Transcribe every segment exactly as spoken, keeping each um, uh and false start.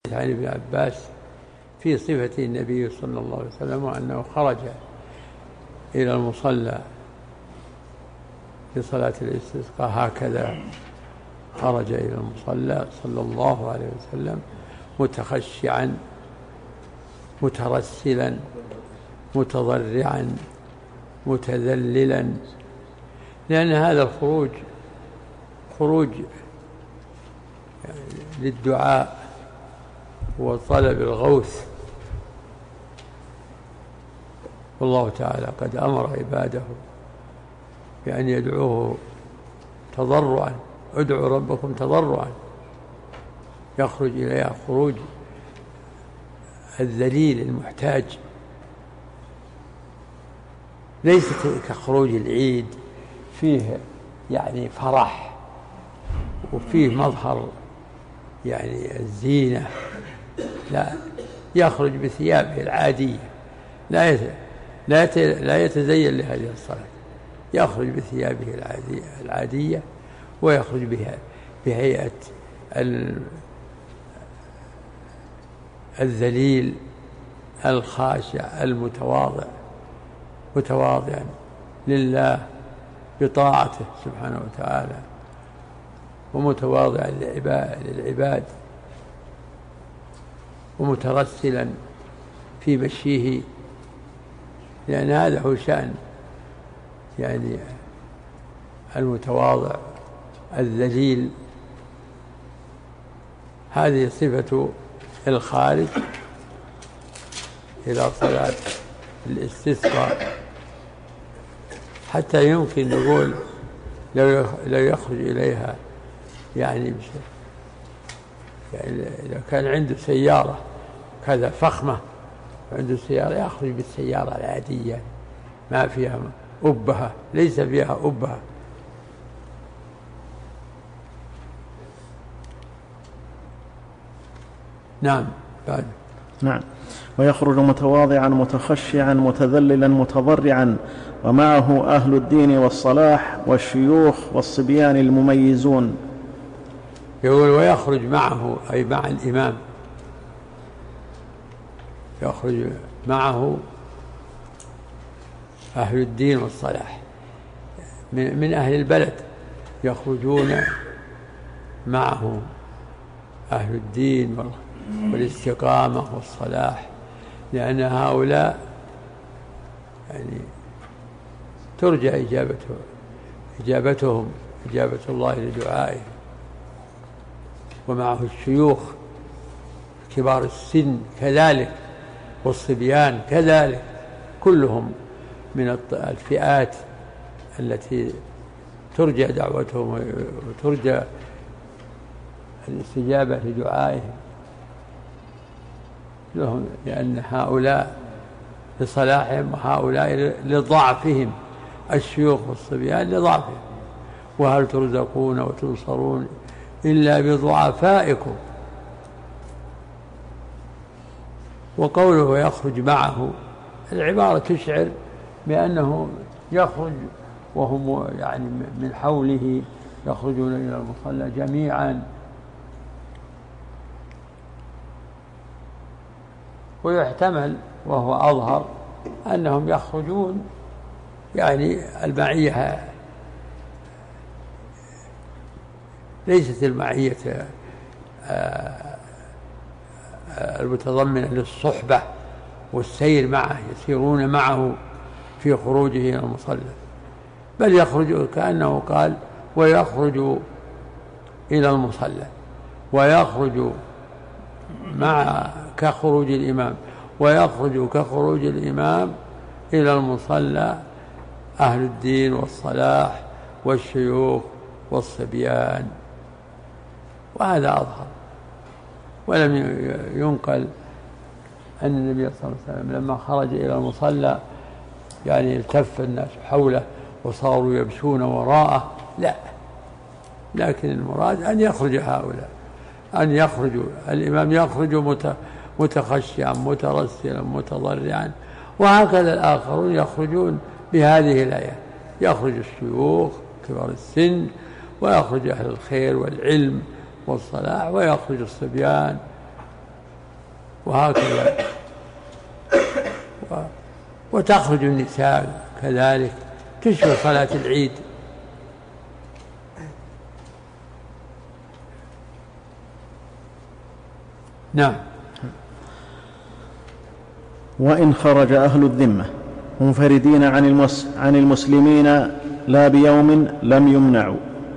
عن ابن عباس في صفة النبي صلى الله عليه وسلم أنه خرج إلى المصلى في صلاة الاستسقاء هكذا، خرج إلى المصلى صلى الله عليه وسلم متخشعا مترسلا متضرعا متذللا، لأن هذا الخروج خروج للدعاء وطلب الغوث، والله تعالى قد أمر عباده بأن يدعوه تضرعا، ادعوا ربكم تضرعا، يخرج إليها خروج الذليل المحتاج، ليست كخروج العيد فيه يعني فرح وفيه مظهر يعني الزينة، لا، يخرج بثيابه العادية، لا لا يتزين لهذه الصلاة، يخرج بثيابه العادية, العادية ويخرج بها بهيئة الذليل الخاشع المتواضع، متواضعا لله بطاعته سبحانه وتعالى، ومتواضعا للعباد، ومترسلا في مشيه، لأن هذا هو شأن يعني المتواضع الذليل. هذه صفة الخارج إلى صلاة الاستسقاء، حتى يمكن نقول لو يخرج إليها يعني, يعني إذا كان عنده سيارة كذا فخمة، عنده سيارة يخرج بالسيارة العادية ما فيها أبهة، ليس فيها أبهة. نعم بعد. نعم. ويخرج متواضعا متخشعا متذللا متضرعا، ومعه أهل الدين والصلاح والشيوخ والصبيان المميزون. يقول ويخرج معه أي مع الإمام، يخرج معه أهل الدين والصلاح من أهل البلد، يخرجون معه أهل الدين والاستقامة والصلاح، لأن هؤلاء يعني ترجى إجابته إجابتهم إجابة الله لدعائهم. ومعه الشيوخ كبار السن كذلك، والصبيان كذلك، كلهم من الفئات التي ترجى دعوتهم وترجى الاستجابة لدعائهم لهم، لأن هؤلاء لصلاحهم وهؤلاء لضعفهم، الشيوخ والصبيان لضعفهم. وهل ترزقون وتنصرون إلا بضعفائكم. وقوله يخرج معه، العبارة تشعر بأنه يخرج وهم يعني من حوله يخرجون إلى المصلى جميعا، ويحتمل وهو أظهر أنهم يخرجون يعني المعية ليست المعية المتضمنة للصحبة والسير معه، يسيرون معه في خروجه إلى المصلى، بل يخرج كأنه قال ويخرج إلى المصلى، ويخرج مع كخروج الإمام، ويخرج كخروج الإمام إلى المصلى أهل الدين والصلاح والشيوخ والصبيان. وهذا أظهر. ولم ينقل أن النبي صلى الله عليه وسلم لما خرج إلى المصلى يعني التف الناس حوله وصاروا يمشون وراءه، لا، لكن المراد أن يخرج هؤلاء، أن يخرجوا الإمام يخرج متخشعا مترسلا متضرعا، وهكذا الآخرون يخرجون بهذه الآية، يخرج الشيوخ كبار السن، ويخرج أهل الخير والعلم والصلاح، ويخرج الصبيان وهكذا. وتخرج النساء كذلك تشبه صلاة العيد. نعم. وإن خرج أهل الذمة منفردين عن, المس عن المسلمين لا بيوم لم يمنعوا.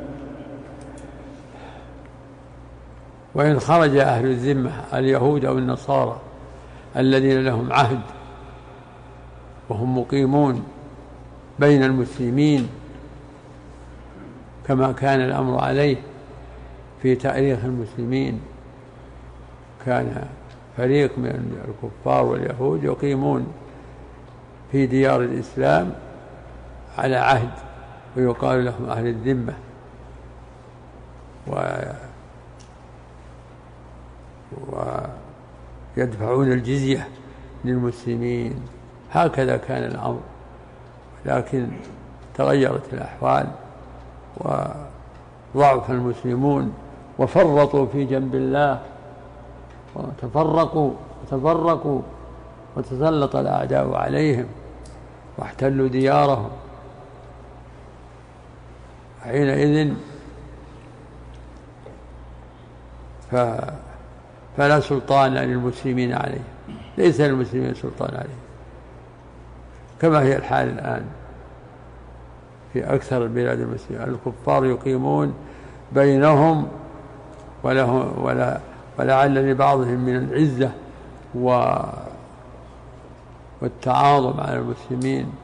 وإن خرج أهل الذمة اليهود أو النصارى الذين لهم عهد وهم مقيمون بين المسلمين كما كان الأمر عليه في تاريخ المسلمين، كان فريق من الكفار واليهود يقيمون في ديار الإسلام على عهد ويقال لهم أهل الذمة، ويدفعون الجزية للمسلمين. هكذا كان الأمر، لكن تغيرت الأحوال وضعف المسلمون وفرطوا في جنب الله وتفرقوا وتفرقوا وتسلط الأعداء عليهم واحتلوا ديارهم. حينئذ فلا سلطان للمسلمين عليه، ليس للمسلمين سلطان عليه، كما هي الحال الآن في أكثر البلاد المسلمين. الكفار يقيمون بينهم وله ولا ولعل لبعضهم من العزة والتعاظم على المسلمين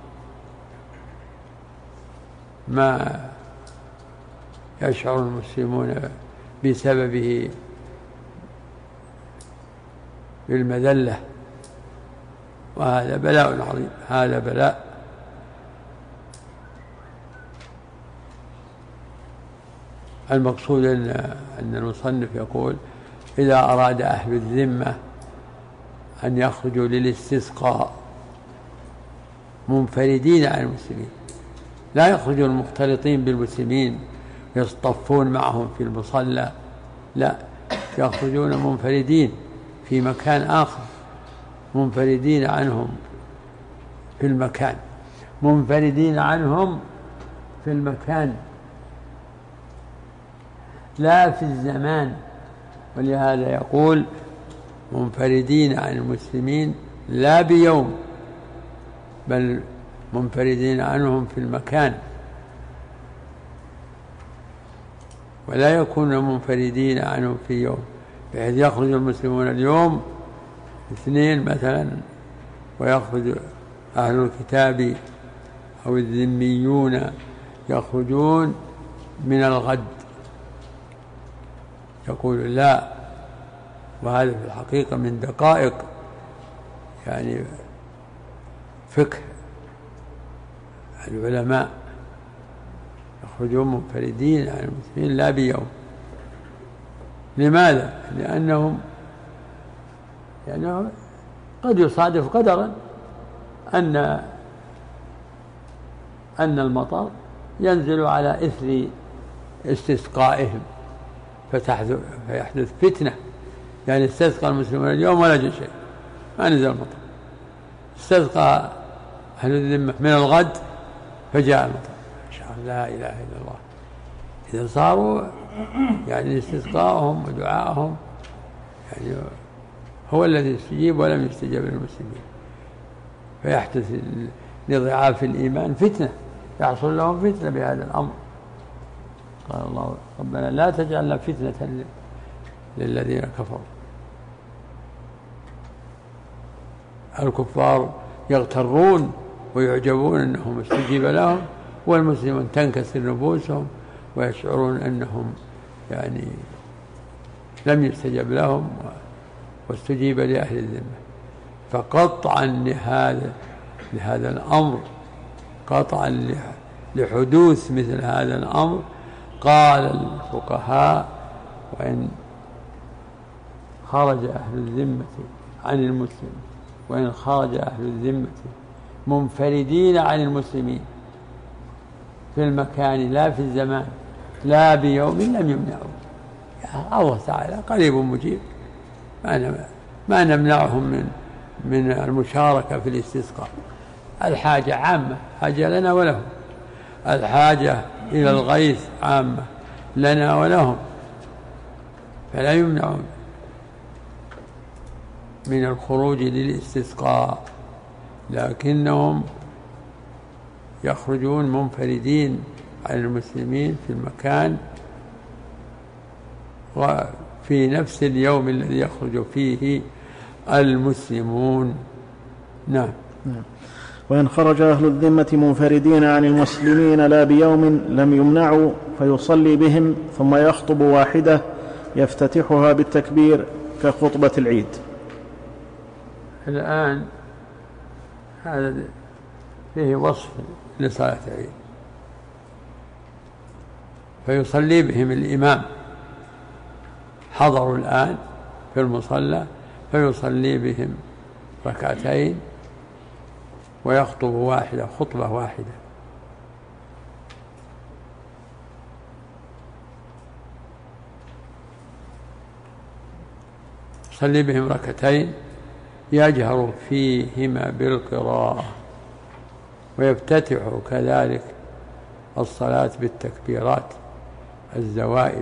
ما يشعر المسلمون بسببه بالمذلة، وهذا بلاء عظيم. هذا بلاء. المقصود أن أن المصنف يقول إذا أراد أهل الذمة أن يخرجوا للاستسقاء منفردين عن المسلمين، لا يخرجوا المختلطين بالمسلمين يصطفون معهم في المصلى، لا، يخرجون منفردين في مكان آخر، منفردين عنهم في المكان، منفردين عنهم في المكان لا في الزمان. ولهذا يقول منفردين عن المسلمين لا بيوم، بل منفردين عنهم في المكان، ولا يكون منفردين عنهم في يوم، بحيث يخرج المسلمون اليوم اثنين مثلا ويخرج أهل الكتاب أو الذميون يخرجون من الغد. يقول لا، وهذا في الحقيقة من دقائق يعني فقه العلماء، يخرجون منفردين عن المسلمين لا بيوم. لماذا؟ لأنهم يعني قد يصادف قدرا أن أن المطر ينزل على إثر استسقائهم فيحدث فتنة، يعني استسقى المسلمون اليوم ولا جاء شيء، ما نزل المطر. استسقى أهل الذمة من الغد فجاء المطر، إن شاء الله لا إله إلا الله. إذا صاروا يعني استسقاءهم ودعائهم يعني هو الذي يستجيب ولم يستجب للمسلمين، فيحدث لضعاف الإيمان فتنة، يحصل لهم فتنة بهذا الأمر. قال الله ربنا لا تجعلنا فتنة للذين كفروا. الكفار يغترون ويعجبون أنهم استجيب لهم، والمسلمون تنكسر نفوسهم ويشعرون أنهم يعني لم يستجب لهم واستجيب لأهل الذمة. فقطعا لهذا لهذا الأمر، قطعا لحدوث مثل هذا الأمر، قال الفقهاء وإن خرج أهل الذمة عن المسلم وإن خرج أهل الذمة منفردين عن المسلمين في المكان لا في الزمان لا بيوم لم يمنعوا. الله تعالى قريب مجيب، ما نمنعهم من من المشاركة في الاستسقاء. الحاجة عامة، حاجة لنا ولهم، الحاجة إلى الغيث عامة لنا ولهم، فلا يمنعون من الخروج للاستسقاء، لكنهم يخرجون منفردين عن المسلمين في المكان وفي نفس اليوم الذي يخرج فيه المسلمون. نعم. نعم. وإن خرج أهل الذمة منفردين عن المسلمين لا بيوم لم يمنعوا فيصلي بهم ثم يخطب واحدة يفتتحها بالتكبير كخطبة العيد. الآن هذا فيه وصف لصلاة العيد، فيصلي بهم الإمام، حضروا الآن في المصلى فيصلي بهم ركعتين ويخطب واحدة، خطبة واحدة. يصلي بهم ركعتين يجهر فيهما بالقراءة، ويفتتح كذلك الصلاة بالتكبيرات الزوائد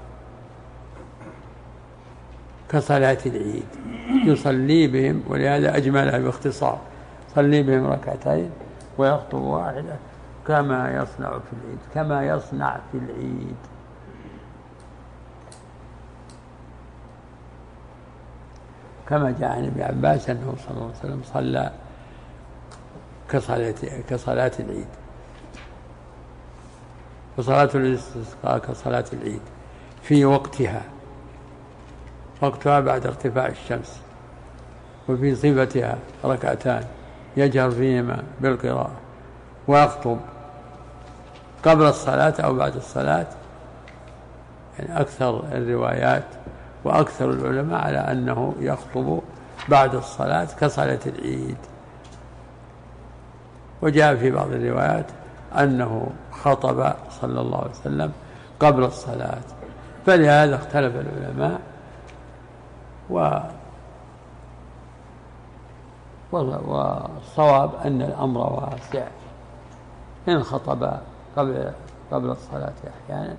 كصلاة العيد، يصلي بهم، ولهذا أجملها باختصار، يصلي بهم ركعتين ويخطب واحدة كما يصنع في العيد، كما يصنع في العيد. كما جاء عن ابن عباس أنه صلى الله عليه وسلم صلى كصلاة, كصلاة العيد، وصلاة الاستسقاء كصلاة العيد في وقتها، وقتها بعد ارتفاع الشمس، وفي صفتها ركعتان يجهر فيهما بالقراءة، ويخطب قبل الصلاة أو بعد الصلاة. يعني أكثر الروايات وأكثر العلماء على أنه يخطب بعد الصلاة كصلاة العيد، وجاء في بعض الروايات أنه خطب صلى الله عليه وسلم قبل الصلاة، فلهذا اختلف العلماء، و والصواب أن الأمر واسع، إن خطب قبل قبل الصلاة أحيانا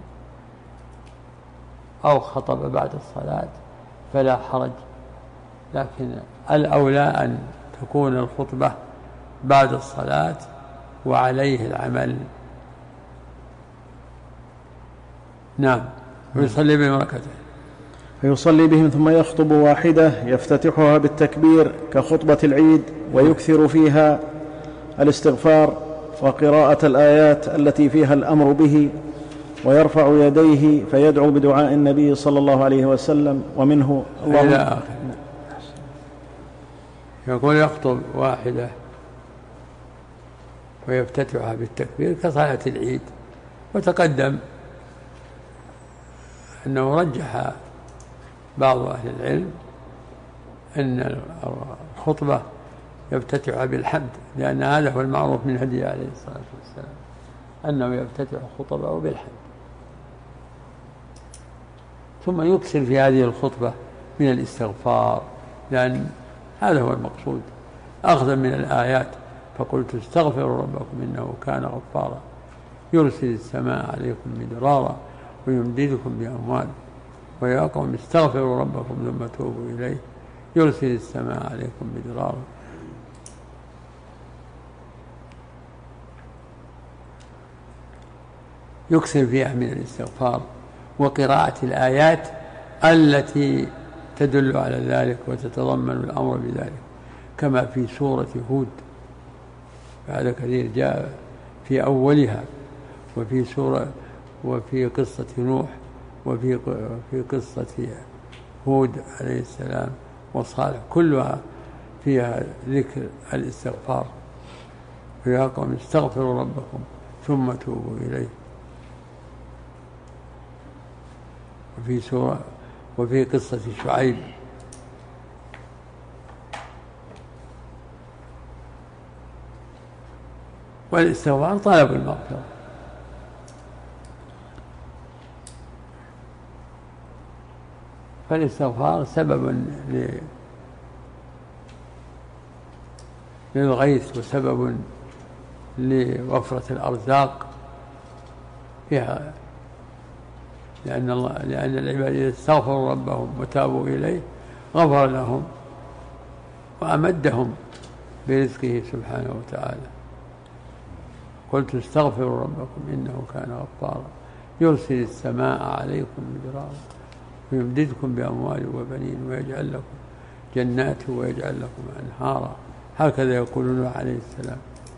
أو خطب بعد الصلاة فلا حرج، لكن الأولى أن تكون الخطبة بعد الصلاة وعليه العمل. نعم. ويصلي بهم ركعتين، فيصلي بهم ثم يخطب واحدة يفتتحها بالتكبير كخطبة العيد، ويكثر فيها الاستغفار وقراءة الآيات التي فيها الأمر به، ويرفع يديه فيدعو بدعاء النبي صلى الله عليه وسلم، ومنه اللهم إلى آخر. يقول يخطب واحدة ويفتتحها بالتكبير كصلاة العيد. وتقدم أنه رجح بعض أهل العلم أن الخطبة يفتتحها بالحمد، لأن هذا هو المعروف من هديه عليه الصلاة والسلام، أنه يفتتح خطبه بالحمد، ثم يكثر في هذه الخطبة من الاستغفار، لأن هذا هو المقصود، أخذا من الآيات، فقلت استغفروا ربكم إنه كان غفارا يرسل السماء عليكم مدرارا ويمددكم بأموال، ويا قوم استغفروا ربكم ثم توبوا إليه يرسل السماء عليكم مدرارا. يكثر فيها من الاستغفار وقراءة الآيات التي تدل على ذلك وتتضمن الأمر بذلك، كما في سورة هود، هذا كثير جاء في أولها، وفي سورة وفي قصة نوح، وفي في قصة هود عليه السلام وصالح، كلها فيها ذكر الاستغفار، فيا قوم استغفروا ربكم ثم توبوا إليه. وفي سورة وفي قصة شعيب والاستغفار طلب المغفرة. فالاستغفار سبب للغيث وسبب لوفرة الأرزاق فيها، لأن الله لأن العباد إذا استغفروا ربهم وتابوا إليه غفر لهم وأمدهم برزقه سبحانه وتعالى. قلت استغفروا ربكم إنه كان غفارا يرسل السماء عليكم مدرارا ويمددكم بأموال وبنين ويجعل لكم جنات ويجعل لكم أنهارا، هكذا يقولون عليه السلام.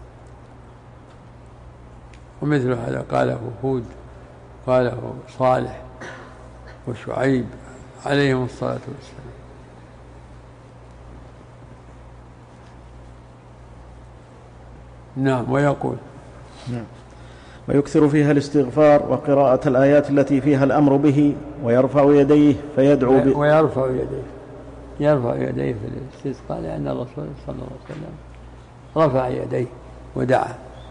ومثل هذا قاله هود، قاله صالح وشعيب عليهم الصلاة والسلام. نعم. ويقول نعم. ويكثر فيها الاستغفار وقراءة الآيات التي فيها الأمر به، ويرفع يديه فيدعو ب... ويرفع يديه يرفع يديه في الاستسقاء، لأن الرسول صلى الله عليه وسلم رفع يديه ودعا،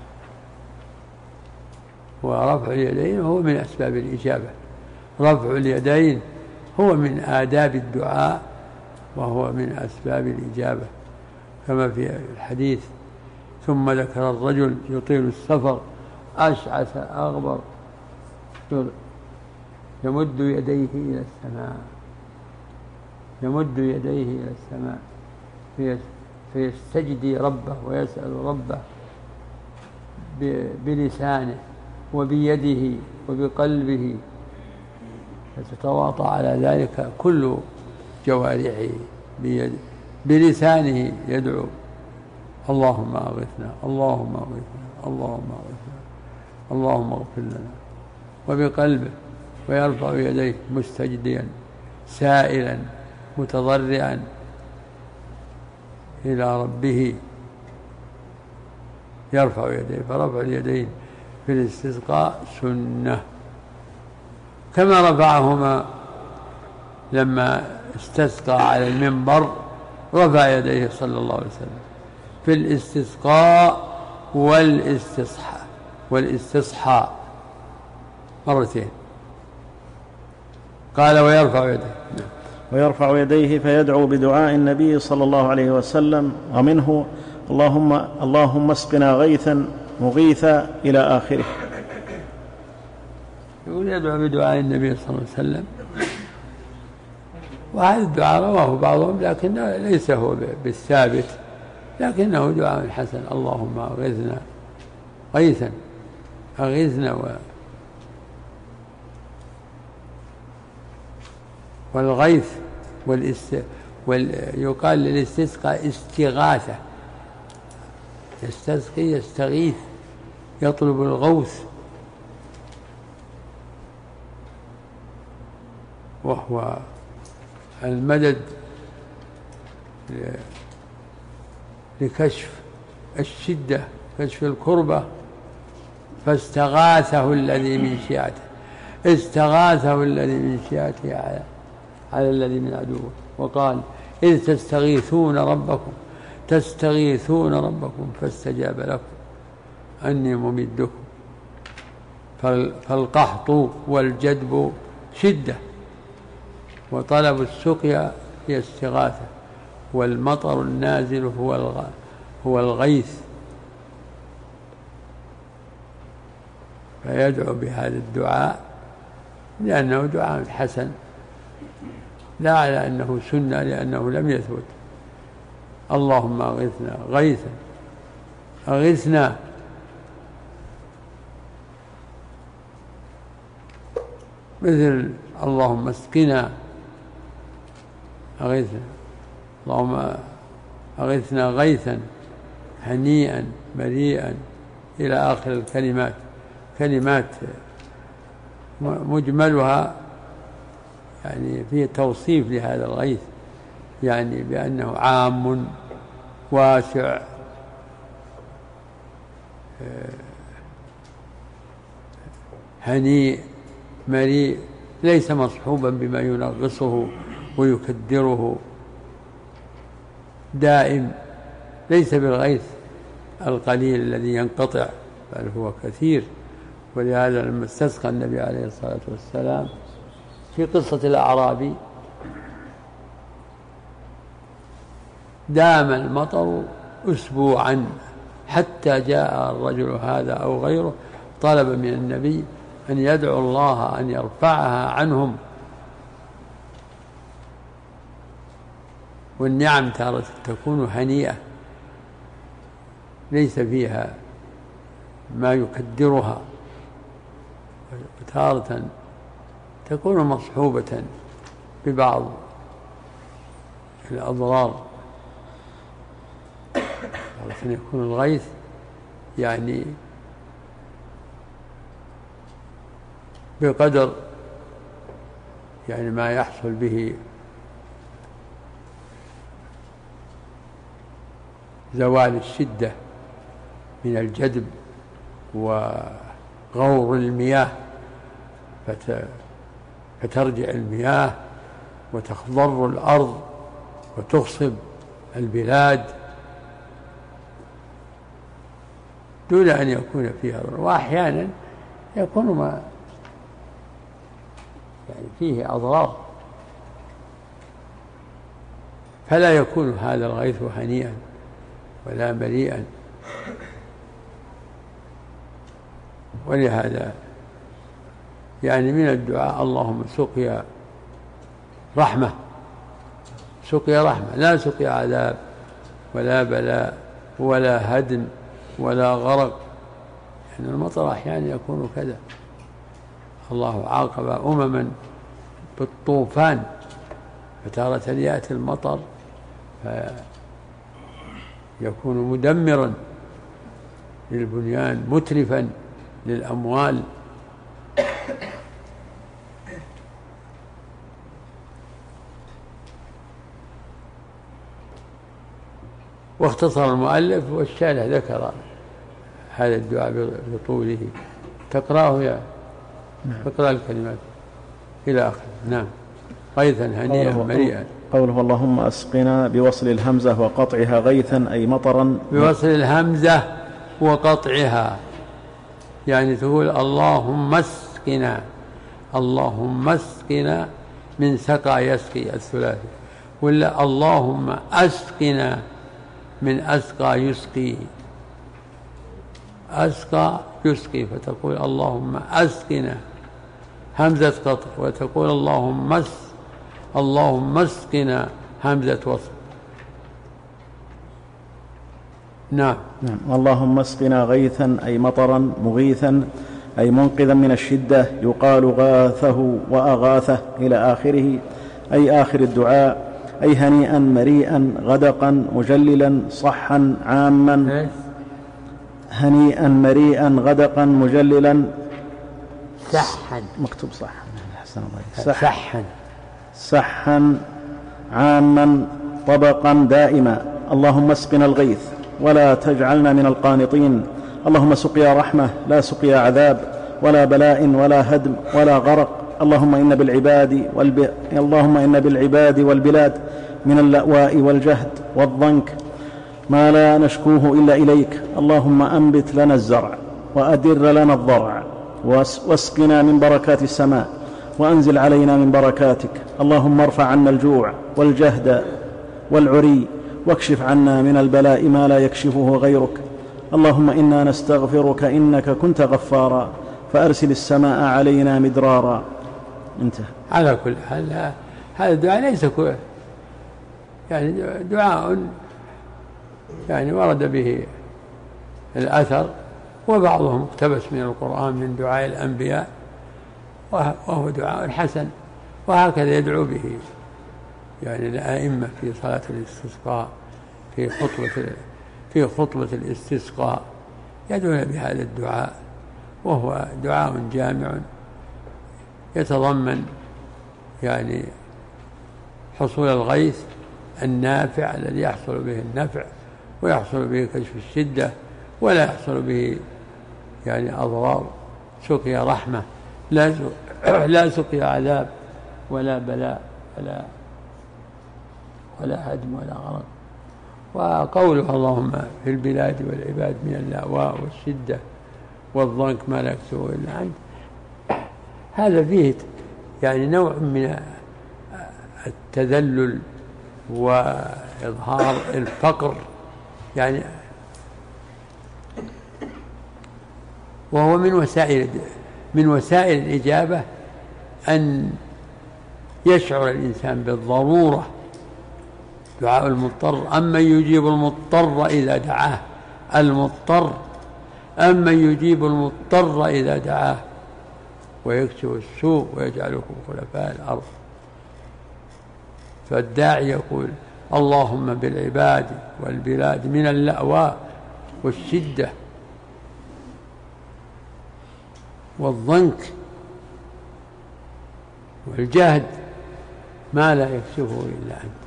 ورفع اليدين هو من أسباب الإجابة. رفع اليدين هو من آداب الدعاء وهو من أسباب الإجابة، كما في الحديث: ثم ذكر الرجل يطيل السفر أشعث أغبر يمد يديه إلى السماء يمد يديه إلى السماء فيستجدي ربه ويسأل ربه بلسانه وبيده وبقلبه، فتتواطى على ذلك كل جوارحه. بيده بلسانه يدعو: اللهم أغثنا اللهم أغثنا اللهم أغثنا اللهم اغفر لنا. وبقلبه ويرفع يديه مستجديا سائلا متضرعا إلى ربه، يرفع يديه. فرفع اليدين في الاستسقاء سنة، كما رفعهما لما استسقى على المنبر، رفع يديه صلى الله عليه وسلم في الاستسقاء والاستصحاء والاستصحاء مرتين. قال: ويرفع يديه. ويرفع يديه فيدعو بدعاء النبي صلى الله عليه وسلم، ومنه: اللهم اللهم اسقنا غيثا مغيثا إلى آخره. يقول يدعو بدعاء النبي صلى الله عليه وسلم، وهذا الدعاء رواه بعضهم لكنه ليس هو بالثابت، لكنه دعاء حسن: اللهم أغثنا غيثا أغثنا. و والغيث والاست... وال... يقال للاستسقاء استغاثة، يستسقي يستغيث يطلب الغوث، وهو المدد لكشف الشدة، كشف الكربة. فاستغاثه الذي من شيعته استغاثه الذي من شيعته على, على الذي من عدوه، وقال: إذ تستغيثون ربكم تستغيثون ربكم فاستجاب لكم أني ممدكم. فالقحط والجدب شدة، وطلب السقيا هي استغاثة، والمطر النازل هو هو الغيث. فيدعو بهذا الدعاء لأنه دعاء حسن، لا على أنه سنة لأنه لم يثبت. اللهم أغثنا غيثا أغثنا. مثل اللهم اسقنا أغثنا، اللهم أغثنا غيثا هنيئا مريئا إلى آخر الكلمات. كلمات مجملها يعني فيه توصيف لهذا الغيث، يعني بأنه عام واسع هنيء مريء، ليس مصحوبا بما ينغصه ويكدره، دائم، ليس بالغيث القليل الذي ينقطع، بل هو كثير. ولهذا لما استسقى النبي عليه الصلاة والسلام في قصة الأعرابي دام المطر أسبوعا حتى جاء الرجل هذا أو غيره طلب من النبي أن يدعو الله أن يرفعها عنهم. والنعم تارة تكون هنيئة ليس فيها ما يكدرها، وتارة تكون مصحوبة ببعض الأضرار. تارة يكون الغيث يعني بقدر يعني ما يحصل به زوال الشدة من الجدب وغور المياه فترجع المياه وتخضر الأرض وتخصب البلاد دون أن يكون فيها ضرر. وأحيانا يكون ما يعني فيه أضرار، فلا يكون هذا الغيث هنيئا ولا مليئا. ولهذا يعني من الدعاء اللهم سقيا رحمة، سقيا رحمة لا سقيا عذاب ولا بلاء ولا هدم ولا غرق. يعني المطر أحيانا يكون كذا. الله عاقب أمما بالطوفان، فتارة يأتي المطر فيكون مدمرا للبنيان متلفا للأموال. واختصر المؤلف والشارح ذكر هذا الدعاء بطوله. تقرأه يا اقرأ الكلمات إلى آخر. نعم. غيثا هنيئا مريئا. قوله اللهم أسقنا بوصل الهمزة وقطعها غيثا أي مطرا. بوصل الهمزة وقطعها يعني تقول اللهم اسقنا، اللهم اسقنا من سقى يسقي الثلاثي، ولا اللهم أسقنا من أسقى يسقي، أسقى يسقي فتقول اللهم أسقنا همزة قطع، وتقول اللهم اس اللهم اسقنا همزة وصل. نعم. نعم. اللهم اسقنا غيثا أي مطرا مغيثا أي منقذا من الشدة، يقال غاثه وأغاثه إلى آخره، أي آخر الدعاء، أي هنيئا مريئا غدقا مجللا صحا عاما. هنيئا مريئا غدقا مجللا سحا مكتوب صح سحا سحا عاما طبقا دائما. اللهم اسقنا الغيث ولا تجعلنا من القانطين. اللهم سقيا رحمة لا سقيا عذاب ولا بلاء ولا هدم ولا غرق. اللهم إن بالعباد والب... اللهم إن بالعباد والبلاد من اللأواء والجهد والضنك ما لا نشكوه إلا إليك. اللهم أنبت لنا الزرع وأدر لنا الضرع واسقنا من بركات السماء وأنزل علينا من بركاتك. اللهم ارفع عنا الجوع والجهد والعري واكشف عنا من البلاء ما لا يكشفه غيرك. اللهم إنا نستغفرك إنك كنت غفارا فأرسل السماء علينا مدرارا. انتهى. على كل حال هذا الدعاء ليس يعني دعاء يعني ورد به الأثر، وبعضهم اقتبس من القرآن من دعاء الأنبياء، وهو دعاء حسن، وهكذا يدعو به يعني الأئمة في صلاة الاستسقاء، في خطبة في خطبة الاستسقاء يدعون بهذا الدعاء، وهو دعاء جامع يتضمن يعني حصول الغيث النافع الذي يحصل به النفع ويحصل به كشف الشدة، ولا يحصل به يعني أضرار. سقيا رحمة لا لا سقيا عذاب ولا بلاء ولا ولا هدم ولا غرق. وقوله اللهم في البلاد والعباد من اللأواء والشدة والضنك ما لا يكسبه إلا أنت، هذا فيه يعني نوع من التذلل وإظهار الفقر يعني وهو من وسائل من وسائل الإجابة أن يشعر الإنسان بالضرورة، دعاء المضطر. أما يجيب المضطر إذا دعاه، المضطر أما يجيب المضطر إذا دعاه ويكشف السوء ويجعلكم خلفاء الأرض. فالداعي يقول اللهم بالعباد والبلاد من اللأواء والشدة والضنك والجهد ما لا يكشفه إلا أنت.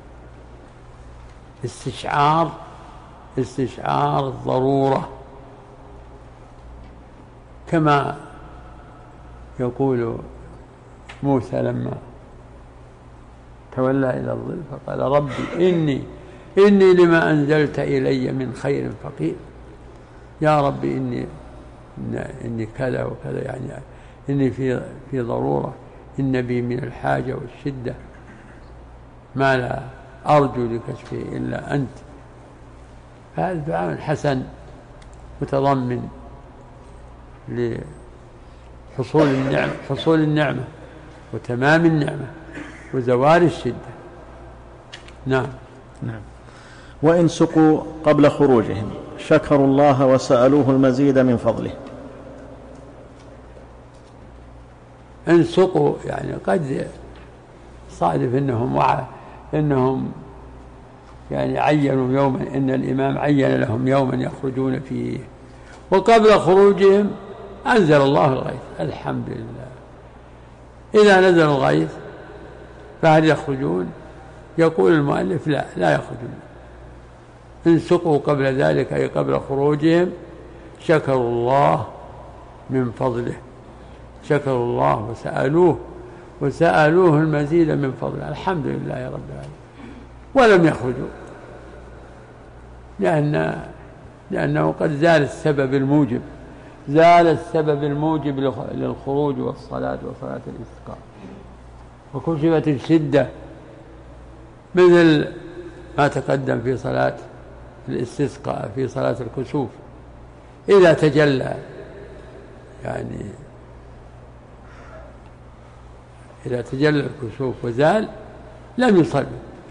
استشعار استشعار الضرورة، كما يقول موسى لما تولى إلى الظل فقال ربي إني إني لما أنزلت إلي من خير فقير. يا ربي إني إني كذا وكذا، يعني إني في في ضرورة، إن بي من الحاجة والشدة ما لا أرجو لكشفه إلا أنت. فهذا الدعاء حسن متضمن لحصول النعمة حصول النعمة وتمام النعمة وزوال الشدة. نعم. نعم. وإن سقوا قبل خروجهم شكروا الله وسألوه المزيد من فضله. إن سقوا يعني قد صادف إنهم وع... إنهم يعني عينوا يوما، إن الإمام عين لهم يوما يخرجون فيه، وقبل خروجهم أنزل الله الغيث. الحمد لله. إذا نزل الغيث فهل يخرجون؟ يقول المؤلف لا لا يخرجون. إن سقوا قبل ذلك أي قبل خروجهم شكروا الله من فضله، شكروا الله وسألوه وسألوه المزيد من فضله. الحمد لله رب العالمين. ولم يخرجوا لأن لأنه قد زال السبب الموجب زال السبب الموجب للخروج والصلاة وصلاة الاستسقاء، وكشفت الشدة مثل ما تقدم في صلاة الاستسقاء في صلاة الكسوف. إذا تجلى يعني إذا تجلى الكسوف وزال لم يصلوا.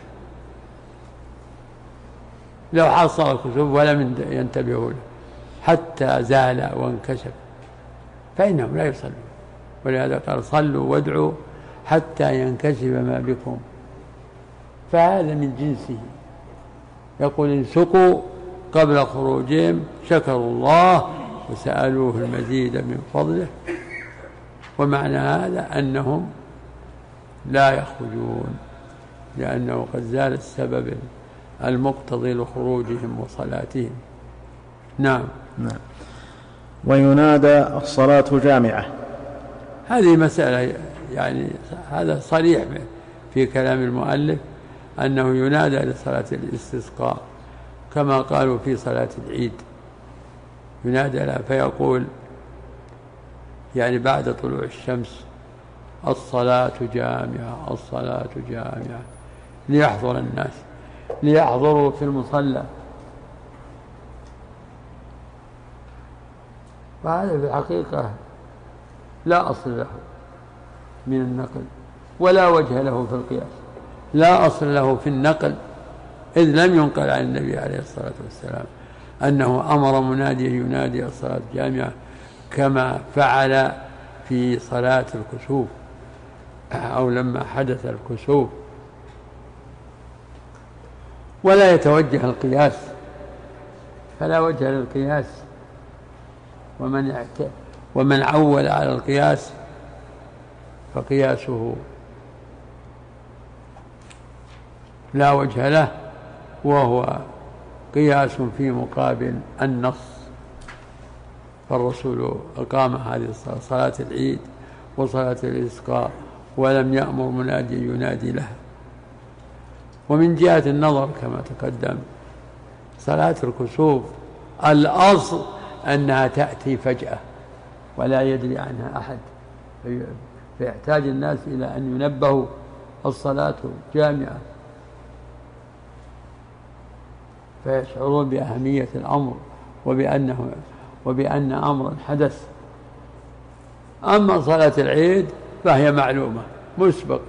لو حصل الكسوف ولم ينتبهوا له حتى زال وانكشف فإنهم لا يصلون. ولهذا قال صلوا وادعوا حتى ينكشف ما بكم. فهذا من جنسه. يقول إن سقوا قبل خروجهم شكروا الله وسألوه المزيد من فضله. ومعنى هذا أنهم لا يخرجون لأنه قد زال السبب المقتضي لخروجهم وصلاتهم. نعم. نعم. وينادى الصلاة جامعة. هذه مسألة يعني هذا صريح في كلام المؤلف أنه ينادى لصلاة الاستسقاء كما قالوا في صلاة العيد ينادى لها فيقول يعني بعد طلوع الشمس الصلاة جامعة الصلاة جامعة ليحضر الناس ليحضروا في المصلى. وهذا في الحقيقة لا أصل له من النقل ولا وجه له في القياس. لا أصل له في النقل إذ لم ينقل عن النبي عليه الصلاة والسلام أنه أمر مناديا ينادي الصلاة جامعة كما فعل في صلاة الكسوف أو لما حدث الكسوف. ولا يتوجه القياس فلا وجه للقياس. ومن ومن عول على القياس فقياسه لا وجه له وهو قياس في مقابل النص. فالرسول أقام هذه الصلاة صلاة العيد وصلاة الاستسقاء ولم يأمر منادي ينادي لها. ومن جهة النظر كما تقدم صلاة الكسوف الأصل أنها تأتي فجأة ولا يدري عنها أحد فيحتاج الناس إلى أن ينبهوا الصلاة جامعة. فيشعرون بأهمية الأمر وبأنه وبأن أمرا حدث. أما صلاة العيد فهي معلومة مسبقة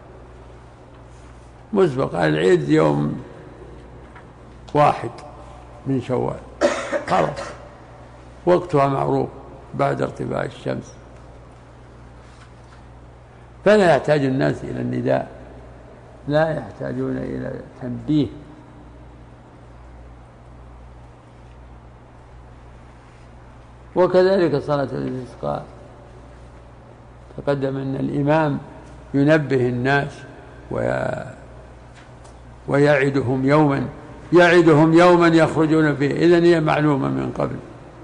مسبقة العيد يوم واحد من شوال، خلاص وقتها معروف بعد ارتفاع الشمس، فلا يحتاج الناس إلى النداء، لا يحتاجون إلى تنبيه. وكذلك صلاة الاستسقاء تقدم أن الإمام ينبه الناس ويعدهم يوما يعدهم يوما يخرجون فيه، إذن هي معلومة من قبل،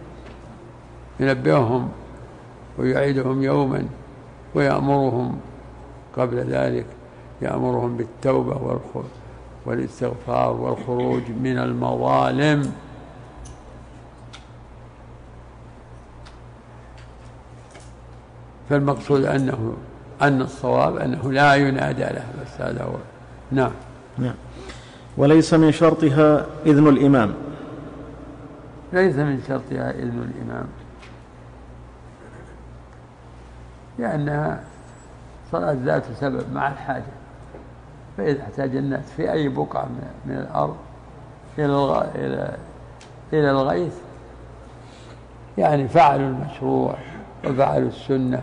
ينبههم ويعدهم يوما ويأمرهم قبل ذلك، يأمرهم بالتوبة والاستغفار والخروج من المظالم. فالمقصود أنه أن الصواب أنه لا ينادى له، بس هذا هو. نعم. نعم. وليس من شرطها إذن الإمام. ليس من شرطها إذن الإمام، لأنها صلاة ذات سبب مع الحاجة، فإذا احتاج الناس في أي بقعة من الأرض إلى إلى الغيث يعني فعلوا المشروع وفعلوا السنة.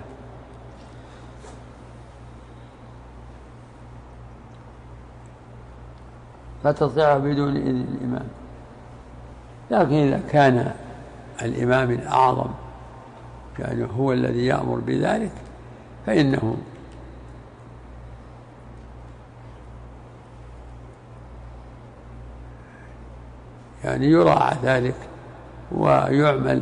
فتطيع بدون إذن الإمام. لكن إذا كان الإمام الأعظم يعني هو الذي يأمر بذلك فإنه يعني يراعى ذلك ويعمل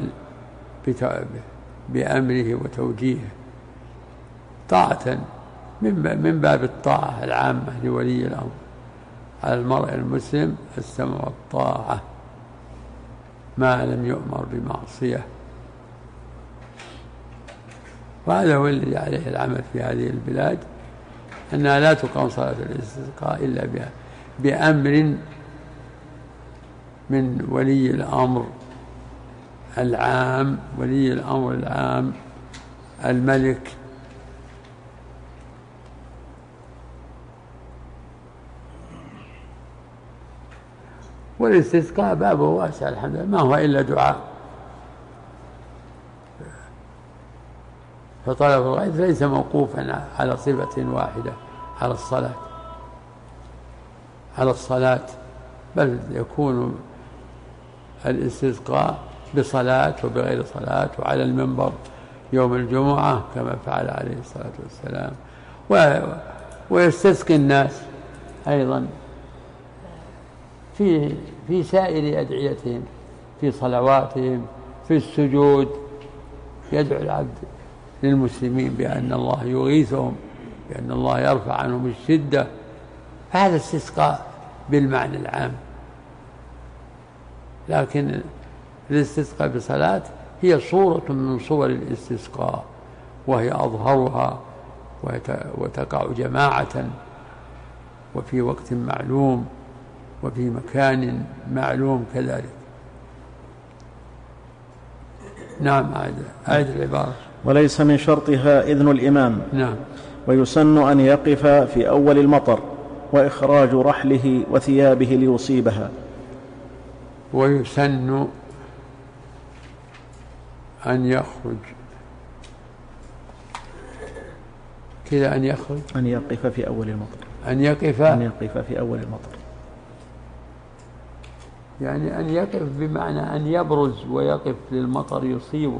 بأمره وتوجيهه طاعة من باب الطاعة العامة لولي الأمر. على المرء المسلم السمع والطاعة ما لم يؤمر بمعصية، وهذا هو الذي عليه العمل في هذه البلاد، أنها لا تقام صلاة الاستسقاء إلا بها بأمر من ولي الأمر العام، ولي الأمر العام الملك. والاستسقاء بابه واسع الحمد لله، ما هو إلا دعاء، فطلب الغيث ليس موقوفا على صفة واحدة على الصلاة على الصلاة بل يكون الاستسقاء بصلاة وبغير صلاة، وعلى المنبر يوم الجمعة كما فعل عليه الصلاة والسلام، ويستسقي الناس أيضا في في سائر أدعيتهم، في صلواتهم، في السجود، يدعو العبد للمسلمين بأن الله يغيثهم، بأن الله يرفع عنهم الشدة، فهذا استسقاء بالمعنى العام. لكن الاستسقاء بصلاة هي صورة من صور الاستسقاء، وهي أظهرها وتقع جماعة وفي وقت معلوم وفي مكان معلوم كذلك. نعم. أعد العبارة. وليس من شرطها إذن الإمام. نعم. ويسن أن يقف في أول المطر وإخراج رحله وثيابه ليصيبها. ويسن أن يخرج كذا، أن يخرج أن يقف في أول المطر أن يقف أن يقف في أول المطر يعني أن يقف بمعنى أن يبرز ويقف للمطر يصيبه،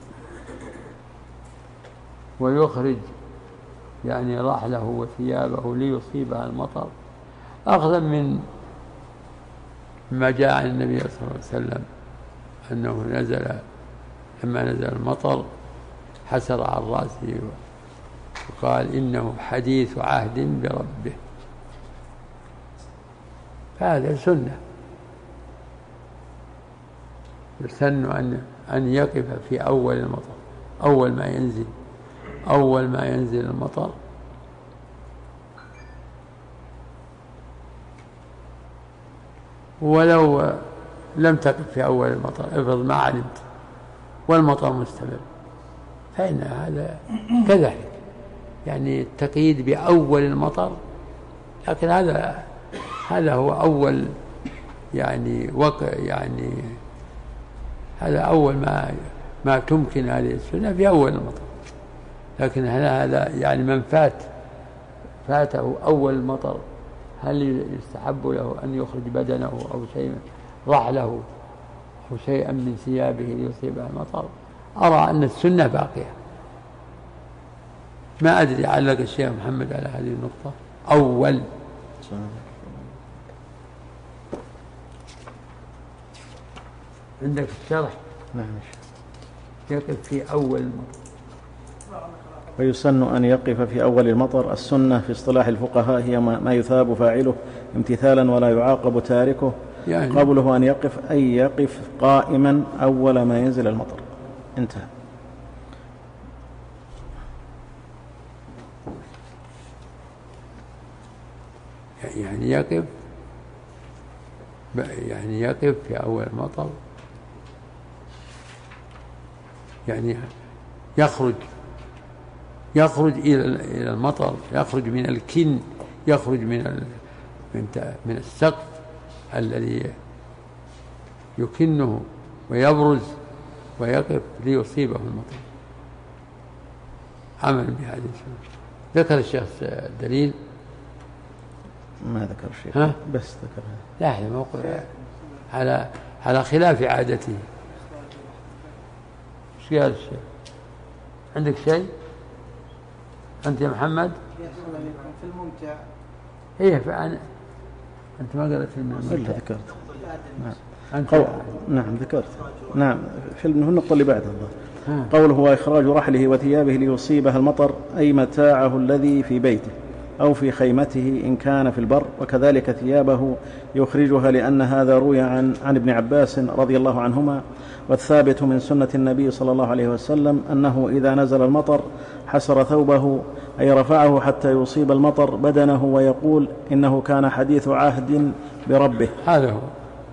ويخرج يعني رحله وثيابه ليصيبها المطر، أخذا من ما جاء عن النبي صلى الله عليه وسلم أنه نزل لما نزل المطر حسر عن رأسه وقال إنه حديث عهد بربه، فهذا سنة. يسن أن أن يقف في أول المطر، أول ما ينزل أول ما ينزل المطر، ولو لم تقف في أول المطر، افرض ما علمت والمطر مستمر، فإن هذا كذلك، يعني التقييد بأول المطر، لكن هذا هذا هو أول يعني وقع، يعني هذا أول ما ما تمكن هذه السنة في أول المطر. لكن هذا يعني من فات فاته أول المطر، هل يستحب له أن يخرج بدنه أو شيء رحله أو شيئا من ثيابه ليصيبه المطر؟ أرى أن السنة باقية. ما أدري، علق الشيخ محمد على هذه النقطة. أول عندك الشرح؟ نعم. يقف في أول المطر. ويسن أن يقف في أول المطر. السنة في اصطلاح الفقهاء هي ما يثاب فاعله امتثالا ولا يعاقب تاركه. يعني قوله أن يقف أي يقف قائما أول ما ينزل المطر. انتهى. يعني يقف يعني يقف في أول المطر، يعني يخرج يخرج إلى المطر، يخرج من الكن، يخرج من من السقف الذي يكنه ويبرز ويقف ليصيبه المطر عمل بهذه السنة. ذكر الشيخ الدليل؟ ما ذكر شيء، بس ذكر لا، هذا موقف على على خلاف عادته. ايش قال الشيخ؟ عندك شيء أنت يا محمد؟ في الممتع. إيه، فأنا أنت ما قرأت الممتع؟ إلا ذكرت. نعم. أنت قو... نعم ذكرت. نعم في النقطة اللي بعدها. قوله هو إخراج رحله وثيابه ليصيبها المطر، أي متاعه الذي في بيته أو في خيمته إن كان في البر، وكذلك ثيابه يخرجها، لأن هذا روي عن, عن ابن عباس رضي الله عنهما. والثابت من سنة النبي صلى الله عليه وسلم أنه إذا نزل المطر حسر ثوبه، أي رفعه حتى يصيب المطر بدنه، ويقول إنه كان حديث عهد بربه. هذا هو.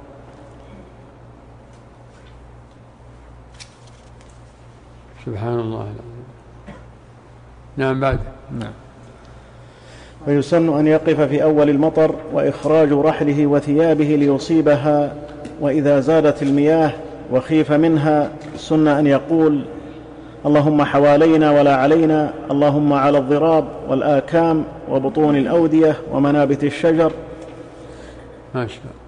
سبحان الله العظيم. نعم بعد. نعم. ويسن أن يقف في أول المطر، وإخراج رحله وثيابه ليصيبها. وإذا زادت المياه وخيف منها سن أن يقول اللهم حوالينا ولا علينا، اللهم على الضراب والآكام وبطون الأودية ومنابت الشجر. ما شاء الله.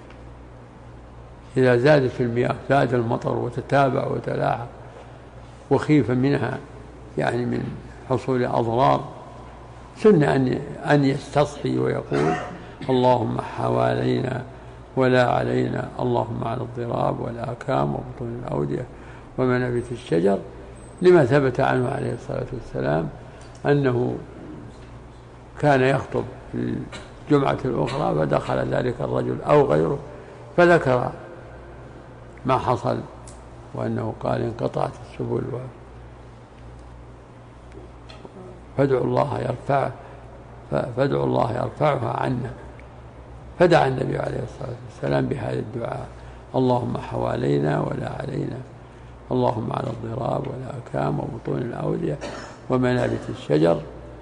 إذا زادت في المياه، زاد المطر وتتابع وتلاحق وخيف منها، يعني من حصول أضرار، سن أن أن يستصحي ويقول اللهم حوالينا ولا علينا، اللهم على الضراب والآكام وبطون الأودية ومنابت الشجر، لما ثبت عنه عليه الصلاة والسلام أنه كان يخطب في الجمعة الأخرى فدخل ذلك الرجل أو غيره فذكر ما حصل، وأنه قال انقطعت السبل فادعوا الله يرفع فادعوا الله يرفعها عنا، فدعا النبي عليه الصلاة والسلام بهذا الدعاء اللهم حوالينا ولا علينا، اللهم على الضراب والآكام وبطون الأودية ومنابت الشجر.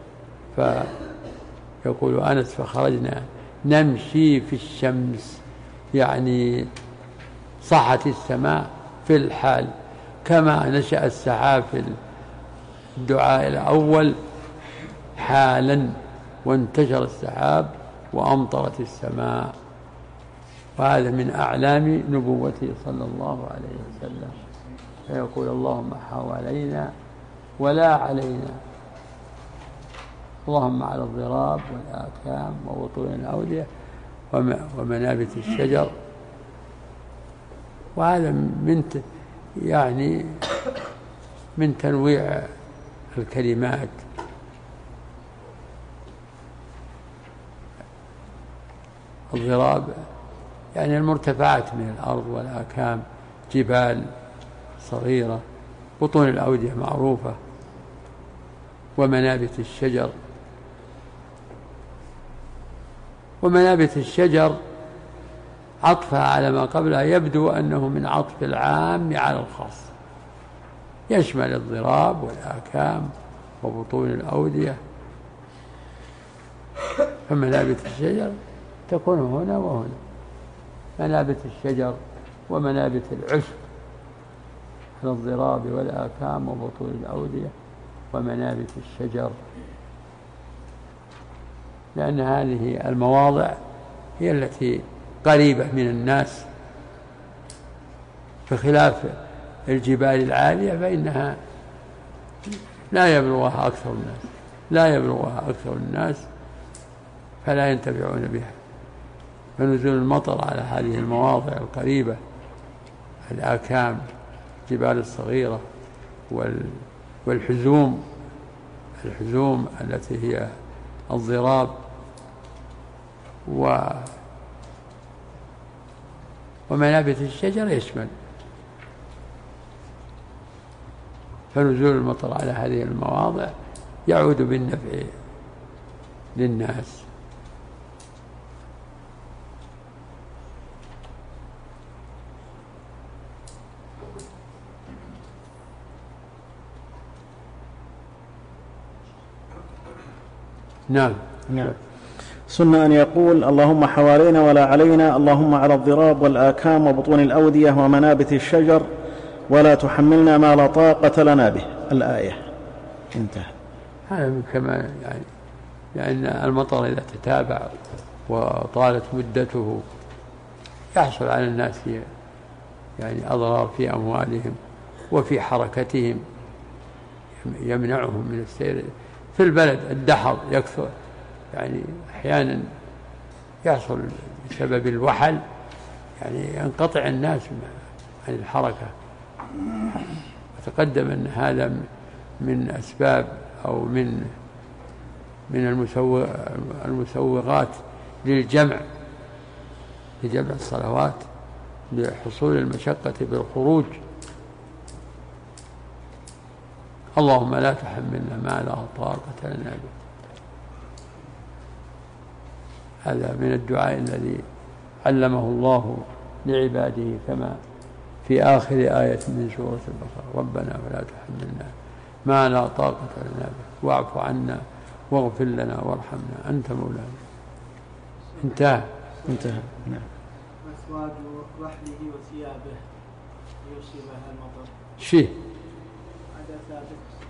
فيقول أنس فخرجنا نمشي في الشمس، يعني صحت السماء في الحال كما نشأ السحاب في الدعاء الأول حالا، وانتشر السحاب وأمطرت السماء. وهذا من أعلام نبوته صلى الله عليه وسلم. فيقول اللهم حوالينا ولا علينا، اللهم على الضراب والآكام وبطون الأودية ومنابت الشجر. وهذا من يعني من تنويع الكلمات. الضراب يعني المرتفعات من الأرض، والآكام جبال صغيرة، بطون الأودية معروفة، ومنابت الشجر. ومنابت الشجر عطفها على ما قبلها يبدو أنه من عطف العام على الخاص، يشمل الضراب والآكام وبطون الأودية. فمنابت الشجر تكون هنا وهنا، منابت الشجر ومنابت العشب على الضراب والآكام وبطون الأودية ومنابت الشجر، لأن هذه المواضع هي التي قريبة من الناس، بخلاف الجبال العالية فإنها لا يبلغها أكثر الناس لا يبلغها أكثر الناس فلا ينتفعون بها. فنزول المطر على هذه المواضع القريبة، الآكام، الجبال الصغيرة والحزوم الحزوم التي هي الضراب و ومنابت الشجر يشمل. فنزول المطر على هذه المواضع يعود بالنفع للناس. نعم. نعم. سنة أن يقول اللهم حوالينا ولا علينا، اللهم على الضراب والآكام وبطون الأودية ومنابت الشجر ولا تحملنا ما لا طاقة لنا به. الآية انتهى. هذا كما يعني لأن المطر إذا تتابع وطالت مدته يحصل على الناس يعني أضرار في أموالهم وفي حركتهم، يمنعهم من السير في البلد. الدحر يكثر، يعني أحيانا يحصل بسبب الوحل يعني ينقطع الناس عن الحركة. وتقدم أن هذا من أسباب أو من من المسوغات للجمع لجمع الصلوات، لحصول المشقة بالخروج. اللهم لا تحملنا ما لا طاقة لنا به. هذا من الدعاء الذي علمه الله لعباده كما في آخر آية من سورة البقرة: ربنا ولا تحملنا ما لا طاقة لنا به واعف عنا واغفر لنا وارحمنا أنت مولانا. انتهى انتهى. نعم. وإخراج رحله وثيابه ليصيبها المطر شيء هذا ثابت.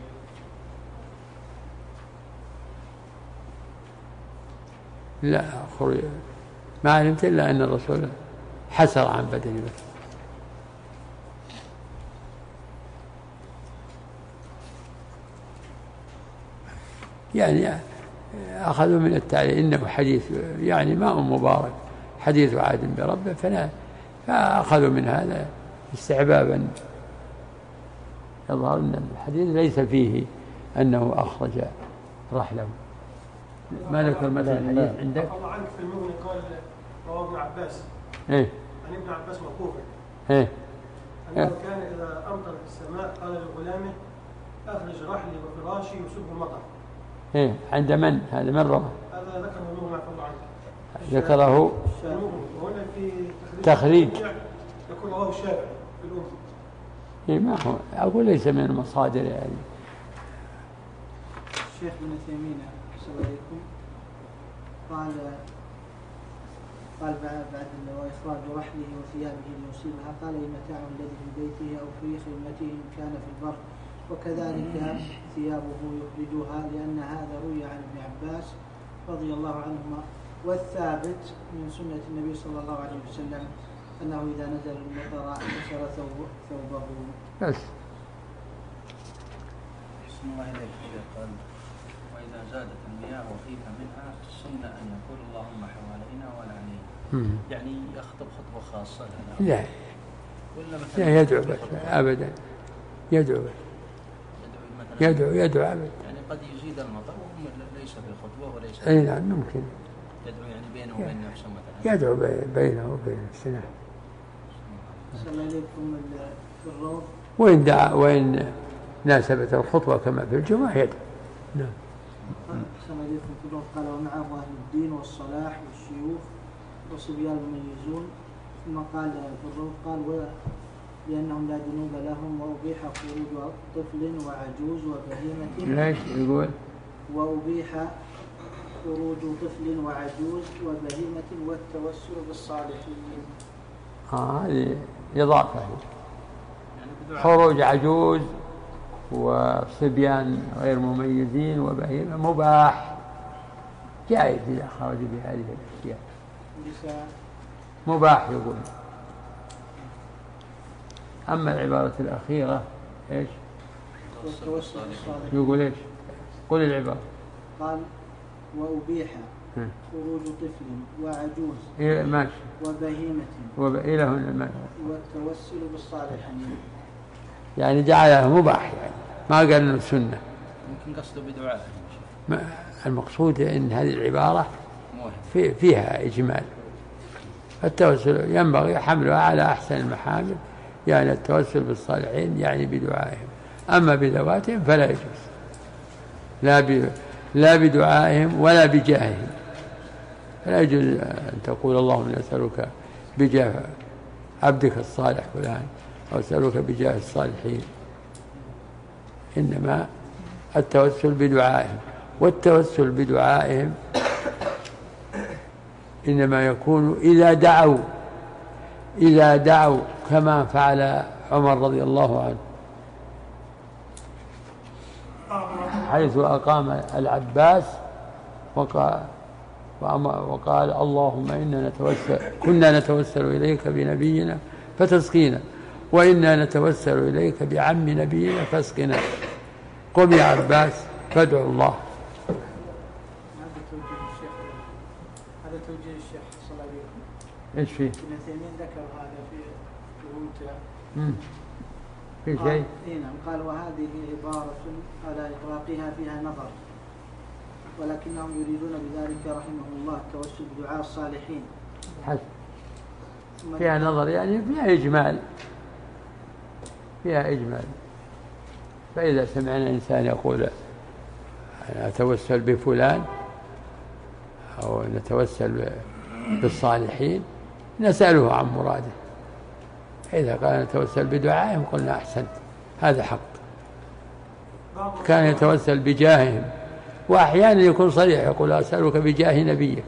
لا أخرج ما علمت إلا أن الرسول حسر عن بدنه بس. يعني أخذوا من التعليل إنه حديث يعني ماء مبارك، حديث عهد بربه، فلا فأخذوا من هذا استحبابا. يظهر أن الحديث ليس فيه أنه أخرج رحله. ما ذكر مثلا الحديث عندك؟ الله عنك في المغني قال رواه ابن عباس إيه؟ عن ابن عباس موقوفا إيه؟ أنه كان إذا أمطر في السماء قال لغلامه أخرج رحلي وفراشي يصب المطر. إيه؟ عند من؟ هذا من رواه؟ هذا ذكره المغني عفى الله عنك. ذكره وهنا في تخريج يقول رواه الشافعي في الأم. إيه ما هو أقول ليس من المصادر يعني. الشيخ ابن تيمية عليكم قال قال بعد وإخراج رحله وثيابه ليصيبها قال متاع الذي في بيته أو في خدمته إن كان في البر، وكذلك ثيابه يخرجها، لأن هذا روي عن ابن عباس رضي الله عنهما. والثابت من سنة النبي صلى الله عليه وسلم أنه إذا نزل المطر كسر ثوبه بس. بسم الله إليك قال وإذا زادت المياه وخيف منها السنة أن يقول اللهم حوالينا ولا علينا، يعني يخطب خطبة خاصة لنا. لا ولا مثلا لا يدعو بس أبدا، يدعو بس يدعو يدعو أبدا. يعني قد يزيد المطر وهم ليس في خطبة وليس. أي نعم ممكن يدعو يعني بينه وبين نفسه مثلا. يدعو بينه وبين نفسه. صلى عليكم في الروض وإن دعا وإن ناسبت الخطوة كما في الجمعة يدعو. نعم. صلى عليكم في الروض قال ومعه أهل الدين والصلاح والشيوخ وصبيان المميزون ثم قال في الروض قال لأنهم لا ذنوب لهم وأبيح خروج طفل وعجوز وبهيمة. ليش يقول؟ وأبيح خروج طفل وعجوز وبهيمة والتوسل بالصالحين. آه هذه إضافة. خروج عجوز وصبيان غير مميزين وبهيمة مباح جائز إذا خرج بهذه الأشياء مباح يقول. أما العبارة الأخيرة إيش يقول؟ إيش قل العبارة؟ قال وأبيح خروج طفل وعجوز إيه ماشي وبهيمة وإلى هنا والتوسل بالصالحين، يعني جعلها مباح يعني ما قال إنه سنة. ممكن قصده بدعاء. المقصود أن هذه العبارة في فيها إجمال. التوسل ينبغي حملها على أحسن المحامل، يعني التوسل بالصالحين يعني بدعائهم، أما بذواتهم فلا يجوز، لا ب... لا بدعائهم ولا بجاههم. فلا يجوز أن تقول اللهم نسألك بجاه عبدك الصالح فلان أو أسألك بجاه الصالحين، إنما التوسل بدعائهم. والتوسل بدعائهم إنما يكون إذا دعوا إذا دعوا كما فعل عمر رضي الله عنه حيث أقام العباس وقال, وقال اللهم إنا نتوسل كنا نتوسل إليك بنبينا فتسقينا وإنا نتوسل إليك بعم نبينا فاسقنا، قم يا عباس فادعوا الله. هذا توجيه الشيخ صلى الله عليه وسلم. ايش فيه؟ ابن تيمية ذكر هذا في الممتع. في شيء؟ اي نعم، قال وهذه عبارة على إطلاقها فيها نظر، ولكنهم يريدون بذلك رحمه الله التوسل بدعاء الصالحين. حسن. فيها نظر يعني فيها إجمال، فيها إجمال. فإذا سمعنا إنسان يقول أنا أتوسل بفلان أو نتوسل بالصالحين نسأله عن مراده. إذا قال نتوسل بدعائهم قلنا أحسنت، هذا حق. كان يتوسل بجاههم، وأحيانا يكون صريح يقول أسألك بجاه نبيك.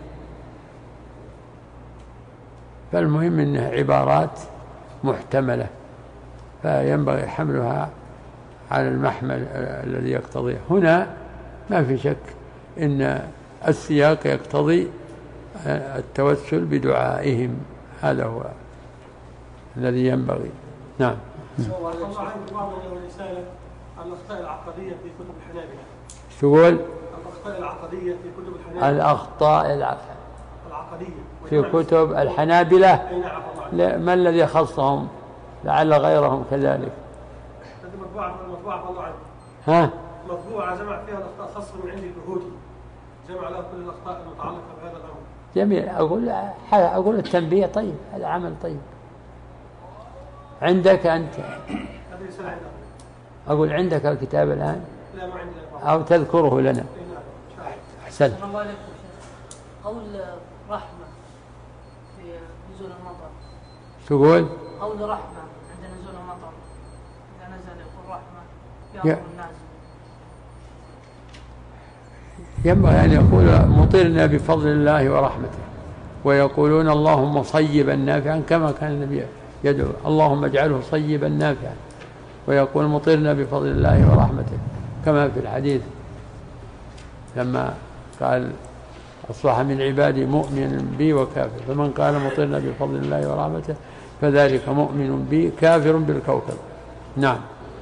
فالمهم أنها عبارات محتملة، فينبغي حملها على المحمل الذي يقتضيه. هنا ما في شك إن السياق يقتضي التوسل بدعائهم، هذا هو الذي ينبغي. نعم. الله عنك بعض الرسالة عن الأخطاء العقدية في كتب الحنابلة. تقول الأخطاء العقدية في كتب الحنابلة. الأخطاء العقدية في كتب الحنابلة. ما الذي خصهم؟ لعل غيرهم كذلك. هذه مطبوعة مطبوعة الله عنك. ها؟ مطبوعة جمع فيها الأخطاء خاصة من عند اليهودي، جمع لها كل الأخطاء المتعلقة بهذا الأمر. جميل. أقول أقول التنبيه طيب، هذا عمل طيب. عندك أنت؟ هذه رسالة عندك. أقول عندك الكتاب الآن؟ لا ما عندي. أو تذكره لنا؟ أحسن. الله عليكم قول رحمة في نزول المطر. تقول؟ قول رحمة عند نزول المطر، إذا نزل يقول رحمة يأمر الناس. ينبغي أن يقول مطرنا بفضل الله ورحمته، ويقولون اللهم صيبا نافعا كما كان النبي يدعو اللهم اجعله صيبا نافعا، ويقول مطرنا بفضل الله ورحمته كما في الحديث لما قال أصبح من عبادي مؤمن بي وكافر، فمن قال مطرنا بفضل الله ورحمته فذلك مؤمن بي كافر بالكوكب. نعم.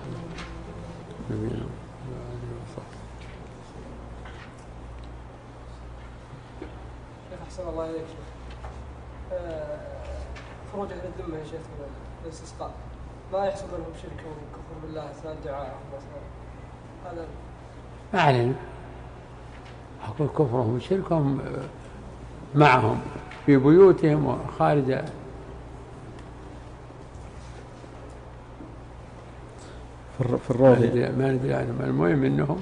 أحسن الله إليك شيخ. خروج أهل الذمة يا شيخ من الاستسقاء ما يحصل لهم شرك وكفر بالله أثناء الدعاء، هذا ما علينا. أقول كفرهم وشركهم معهم في بيوتهم وخارج. في الروض ما ندري عنهم. المهم أنهم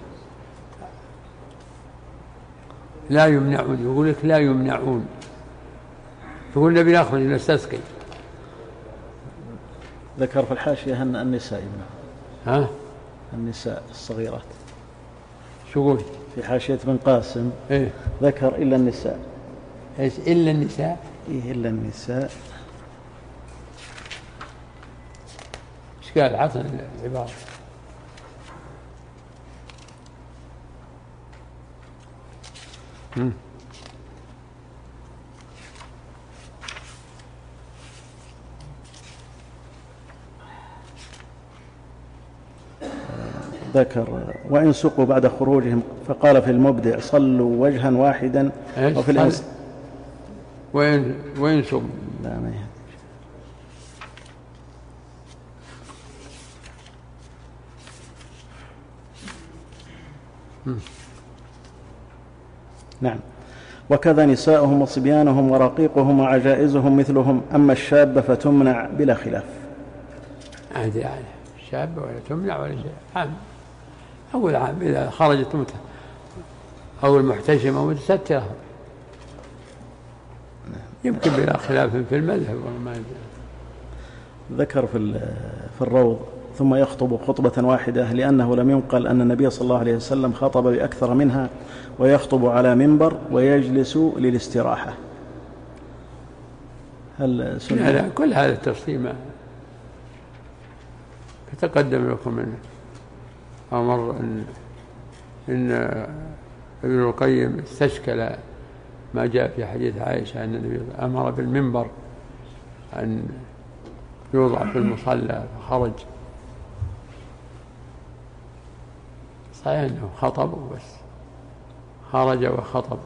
لا يمنعون. يقول لك لا يمنعون. يقول النبي نخرج نستسقي ذكر في الحاشية أن النساء يمنع. ها؟ النساء الصغيرات. شو قول؟ في حاشية ابن قاسم إيه؟ ذكر إلا النساء. إيش إلا النساء؟ إيه إلا النساء. إيش قال؟ عطنا العبارة. ذكر وإن سقوا بعد خروجهم، فقال في المبدع صلوا وجها واحدا. وفي الإنس وين وين سقوا؟ لا ما يهدي. نعم. وكذا نساؤهم وصبيانهم ورقيقهم وعجائزهم مثلهم، أما الشابة فتمنع بلا خلاف. عادي يعني الشابة ولا تمنع ولا شيء، عام أول عام إذا خرجت مت أو المحتشمة متسترة يمكن بلا خلاف في المذهب وما ذكر في في الروض ثم يخطب خطبة واحدة، لأنه لم ينقل أن النبي صلى الله عليه وسلم خطب بأكثر منها، ويخطب على منبر ويجلس للاستراحة. هل سنة؟ لا، كل هذا التفصيل ما يتقدم لكم منه. أمر إن, إن ابن القيم استشكل ما جاء في حديث عائشة أن النبي أمر بالمنبر أن يوضع في المصلى فخرج. صحيح أنه خطب بس خرج وخطب،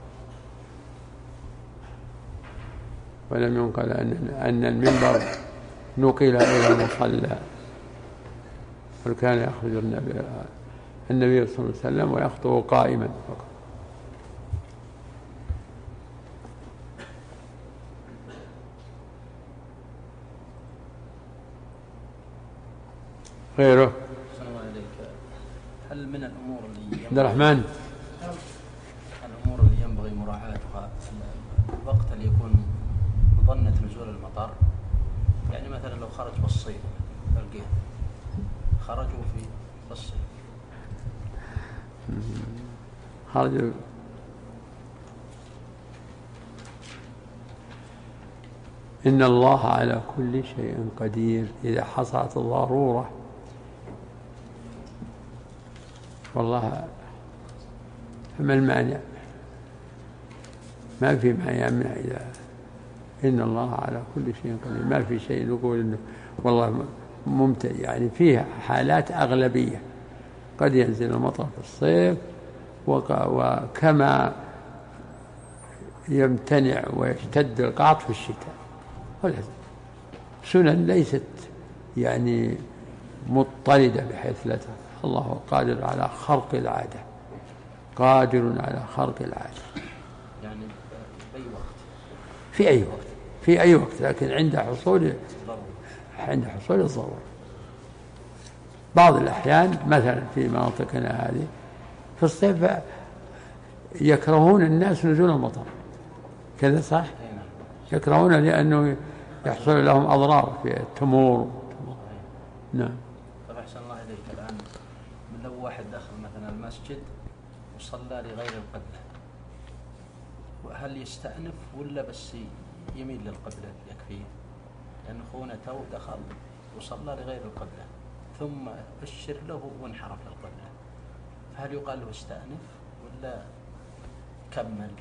ولم ينقل أن أن المنبر نقل إلى المصلى، بل كان يخرج النبي النبي صلى الله عليه وسلم ويخطب قائما فقط. غيره. هل من الأمور اللي عبد الرحمن الأمور اللي ينبغي مراعاتها الوقت اللي يكون مظنة نزول المطر؟ يعني مثلا لو خرج بالصيف تلقيه خرجوا في بالصيف خرجوا إن الله على كل شيء قدير إذا حصلت الضرورة. والله فما المانع؟ ما في ما يمنع إذا إن الله على كل شيء قدير. ما في شيء نقول إنه والله ممتع، يعني فيها حالات أغلبية قد ينزل المطر في الصيف، وكما يمتنع ويشتد القعط في الشتاء. سنن ليست يعني مضطردة بحيث لا تفعل. الله قادر على خرق العادة، قادر على خرق العادة. يعني في أي وقت في أي وقت في أي وقت لكن عند حصول عند حصول الضرورة. بعض الأحيان مثلا في مناطقنا هذه في الصيف يكرهون الناس نزول المطر، كذا صح؟ يكرهون لأنه يحصل لهم أضرار في التمور. نعم. طيب أحسن الله إليك. الآن من لو واحد دخل مثلا المسجد وصلى لغير القبلة، هل يستأنف ولا بس يميل للقبلة يكفيه؟ لأن أخونا تو دخل وصلى لغير القبلة ثم أشر له وانحرف للقبلة، فهل يقال له استأنف ولا كمل؟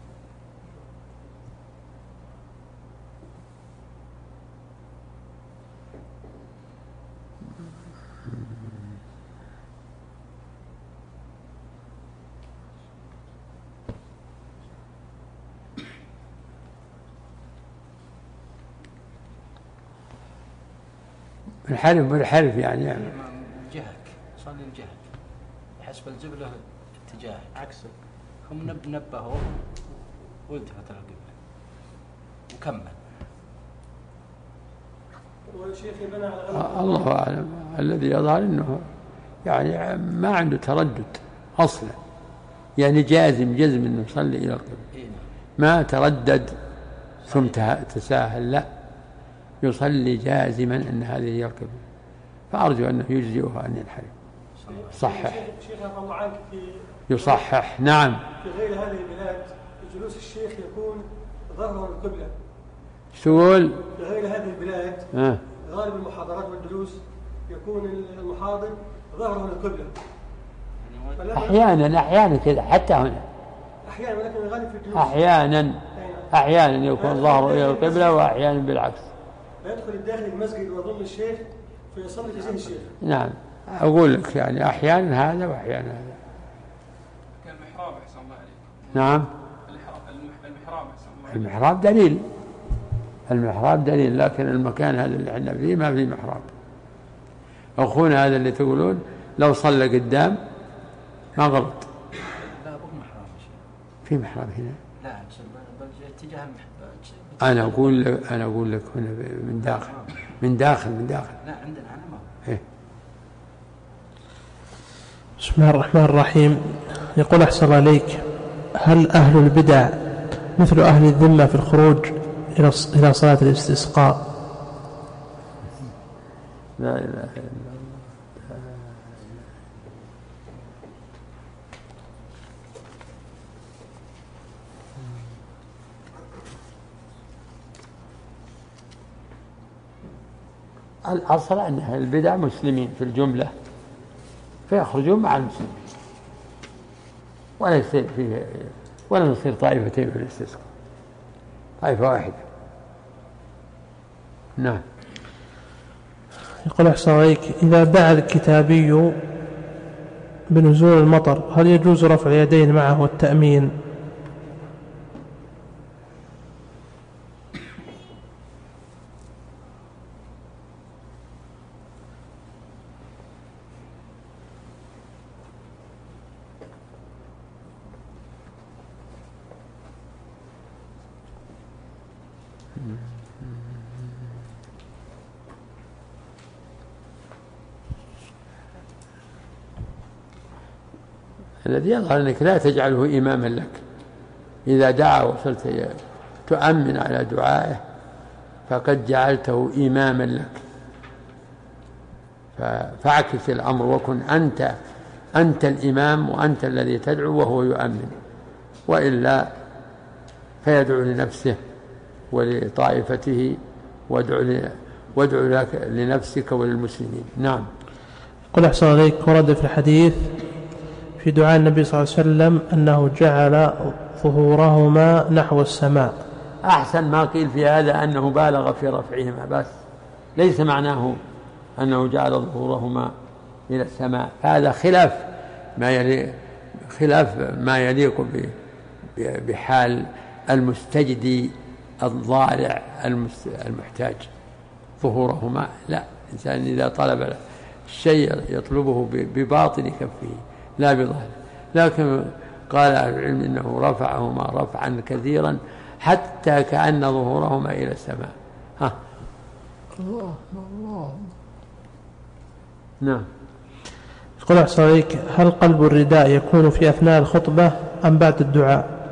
منحرف منحرف يعني يعني جهك صلي الجهك حسب الجبلة اتجاهك عكسه. هم نبهوا والتفت القبلة وكمل. الله أعلم. الذي يظهر أنه يعني ما عنده تردد أصلا، يعني جازم جزم أنه يصلي إلى القبلة، ما تردد ثم تساهل، لا يصلي جازما أن هذه هي القبلة، فأرجو أنه يجزئها أن ينحرف. صحح يصحح. نعم. في غير هذه البلاد جلوس الشيخ يكون ظهره القبلة. تقول في غير هذه البلاد آه. غالب المحاضرات والدروس يكون المحاضر ظهره القبلة. أحيانا أحيانا كذا حتى هنا أحيانا، ولكن الغالب في الدروس أحيانا أحيانا يكون ظهره إلى القبلة وأحيانا بالعكس. يدخل الداخل المسجد ويظن الشيخ فيصلي في ذهن الشيخ. نعم أقول لك يعني أحيانا هذا وأحيانا هذا. كالمحراب أحسن الله عليك. نعم. المحراب أحسن الله عليك. المحراب دليل، المحراب دليل، لكن المكان هذا اللي احنا فيه ما فيه محراب. أخونا هذا اللي تقولون لو صلى قدام ما غلط. لا أبو محراب في محراب هنا. لا بل اتجاه المحراب. أنا أقول لك أنا أقول لك هنا من داخل من داخل من داخل. لا عندنا أنا ما. إيه. بسم الله الرحمن الرحيم. يقول أحسن عليك، هل أهل البدع مثل أهل الذمة في الخروج إلى إلى صلاة الاستسقاء؟ لا إله إلا الله. الأصل أن أهل البدع مسلمين في الجملة فيخرجون مع المسلمين ولا يصير فيه ولا نصير طائفتين من الاستسقاء، طائفة واحدة. نعم. يقول أحسن عليك، إذا دعا الكتابي بنزول المطر هل يجوز رفع اليدين معه والتأمين؟ الذي يظهر أنك لا تجعله إماما لك، إذا دعا وصلت تؤمن على دعائه فقد جعلته إماما لك، فاعكس الأمر وكن أنت أنت الإمام وأنت الذي تدعو وهو يؤمن، وإلا فيدعو لنفسه ولطائفته وادعو لك لنفسك وللمسلمين. نعم. قل أحسن عليك، ورد في الحديث في دعاء النبي صلى الله عليه وسلم أنه جعل ظهورهما نحو السماء. أحسن ما قيل في هذا أنه بالغ في رفعهما، بس ليس معناه أنه جعل ظهورهما إلى السماء، هذا خلاف ما يليق خلاف ما يليق بحال المستجدي الضارع المحتاج. ظهورهما لا، الإنسان إذا طلب الشيء يطلبه بباطن كفه لا بظهره، لكن قال أهل العلم إنه رفعهما رفعا كثيرا حتى كأن ظهورهما إلى السماء. ها الله الله. نعم. يقول أحسن عليك، هل قلب الرداء يكون في أثناء الخطبة أم بعد الدعاء؟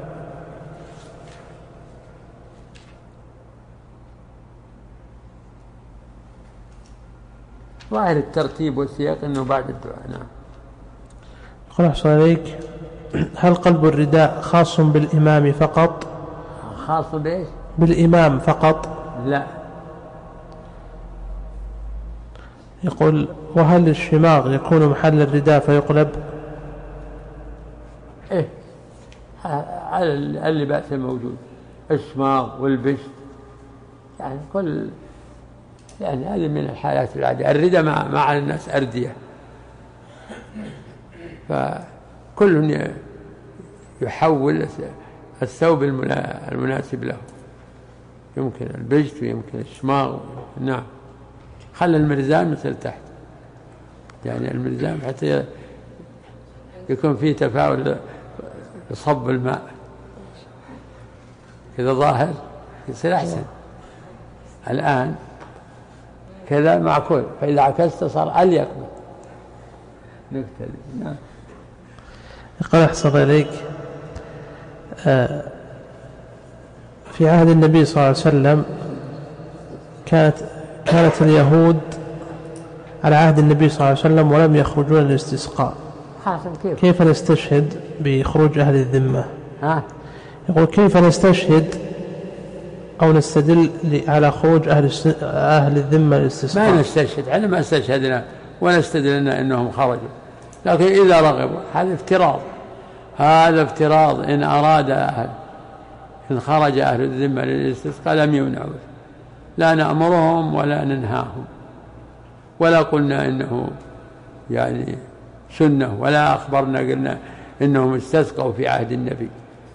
ظاهر الترتيب والسياق أنه بعد الدعاء. نعم. يقول أحسن عليك، هل قلب الرداء خاص بالإمام فقط؟ خاص بإيش؟ بالإمام فقط؟ لا. يقول، وهل الشماغ يكون محل الرداء فيقلب؟ إيه، على اللباس الموجود، الشماغ والبشت، يعني كل يعني هذه من الحالات العادية. الرداء مع, مع الناس أردية، فكل يحول الثوب المناسب له، يمكن البجت ويمكن الشماغ. نعم. خلى المرزان مثل تحت، يعني المرزان حتى يكون فيه تفاعل يصب الماء كذا ظاهر يصير أحسن. الآن كذا معقول، فإذا عكست صار أليق. نكتب. نعم. يقول أحسن إليك، في عهد النبي صلى الله عليه وسلم كانت كانت اليهود على عهد النبي صلى الله عليه وسلم ولم يخرجون للاستسقاء، كيف؟ كيف نستشهد بخروج أهل الذمة؟ ها؟ يقول كيف نستشهد أو نستدل على خروج أهل أهل الذمة للاستسقاء؟ ما نستشهد، على ما استشهدنا ونستدلنا أنهم خرجوا، لكن إذا رغبوا هذا افتراض، هذا افتراض. إن أراد أهل إن خرج أهل الذمة للاستسقاء لم يمنعوا، لا نأمرهم ولا ننهاهم ولا قلنا إنه يعني سنة، ولا أخبرنا قلنا إنهم استسقوا في عهد النبي.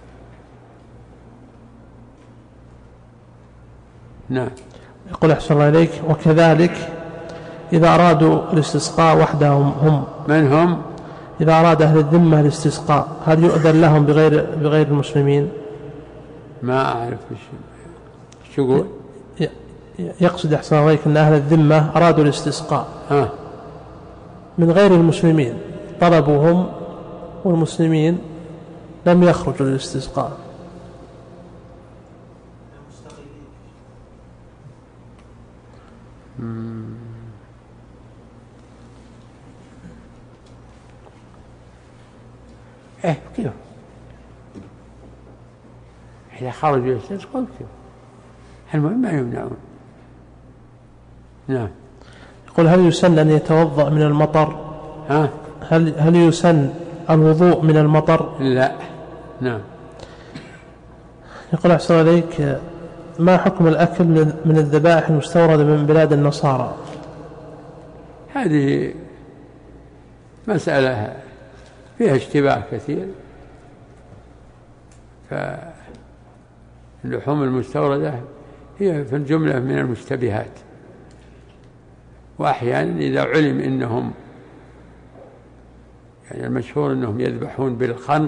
نعم. يقول أحسن الله إليك: وكذلك إذا أرادوا الاستسقاء وحدهم هم من هم؟ إذا أراد أهل الذمة الاستسقاء هل يؤذن لهم بغير بغير المسلمين؟ ما أعرف شو يقول. يقصد أحسن الله إليك أن أهل الذمة أرادوا الاستسقاء آه. من غير المسلمين، طلبوهم والمسلمين لم يخرجوا للاستسقاء. إيه كيف؟ إذا خرجوا للاستسقاء كيف؟ المهم ما يمنعون. نعم. يقول: هل يسن أن يتوضأ من المطر؟ ها؟ هل هل يسن الوضوء من المطر؟ لا. نعم. يقول أحسن عليك: ما حكم الأكل من الذبائح المستوردة من بلاد النصارى؟ هذه مسألة فيها اشتباه كثير، فاللحوم المستوردة هي في الجملة من المشتبهات، وأحيانا إذا علم إنهم يعني المشهور إنهم يذبحون بالخنق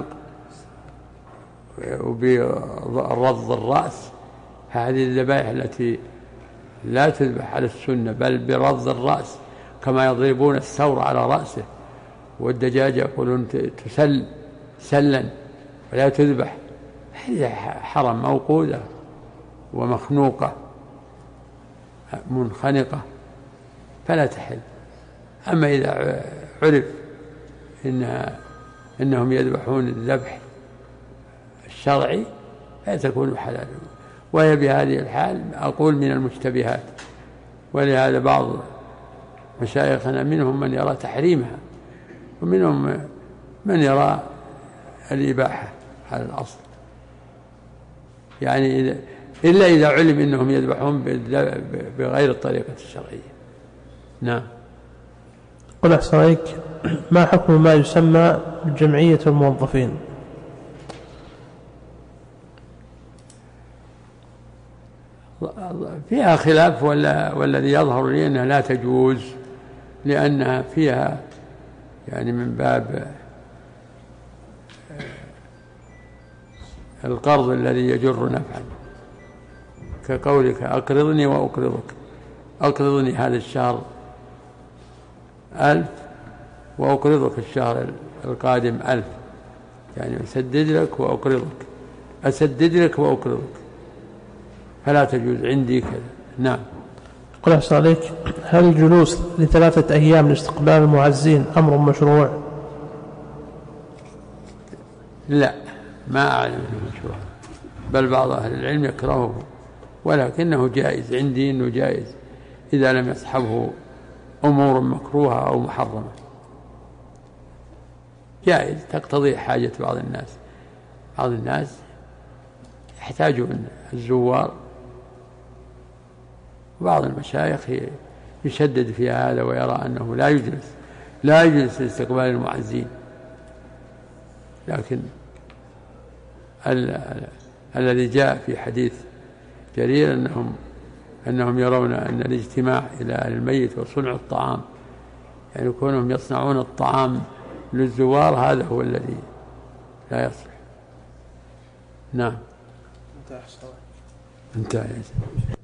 وبرض الرأس، هذه الذبائح التي لا تذبح على السنة بل برض الرأس، كما يضربون الثور على رأسه، والدجاج يقولون تسل سلا ولا تذبح، هذه حرم موقودة ومخنوقة منخنقة فلا تحل. أما إذا عرف إنها إنهم يذبحون الذبح الشرعي فتكون حلالا، وهي بهذه الحال أقول من المشتبهات. ولهذا بعض مشايخنا منهم من يرى تحريمها ومنهم من يرى الإباحة على الأصل، يعني إذا إلا إذا علم إنهم يذبحون بغير الطريقة الشرعية. نعم. قل أحسن عليك: ما حكم ما يسمى بجمعية الموظفين؟ فيها خلاف، ولا والذي يظهر لي أنها لا تجوز، لأنها فيها يعني من باب القرض الذي يجر نفعا، كقولك أقرضني وأقرضك، أقرضني هذا الشهر ألف وأقرضك الشهر القادم ألف، يعني أسدد لك وأقرضك، أسدد لك وأقرضك، فلا تجوز عندي كذا. نعم. قل أحسن عليك: هل الجلوس لثلاثة أيام لاستقبال المعزين أمر مشروع؟ لا، ما أعلم أنه مشروع، بل بعض أهل العلم يكرهه، ولكنه جائز عندي، أنه جائز إذا لم يصحبه أمور مكروهة أو محرمة، جائز تقتضي حاجة بعض الناس. بعض الناس يحتاجون الزوار، وبعض المشايخ يشدد في هذا ويرى أنه لا يجلس لا يجلس لاستقبال المعزين، لكن ال ال الذي جاء في حديث جرير أنهم أنهم يرون أن الاجتماع إلى الميت وصنع الطعام، يعني كونهم يصنعون الطعام للزوار، هذا هو الذي لا يصلح. نعم. انتهى. انتهى.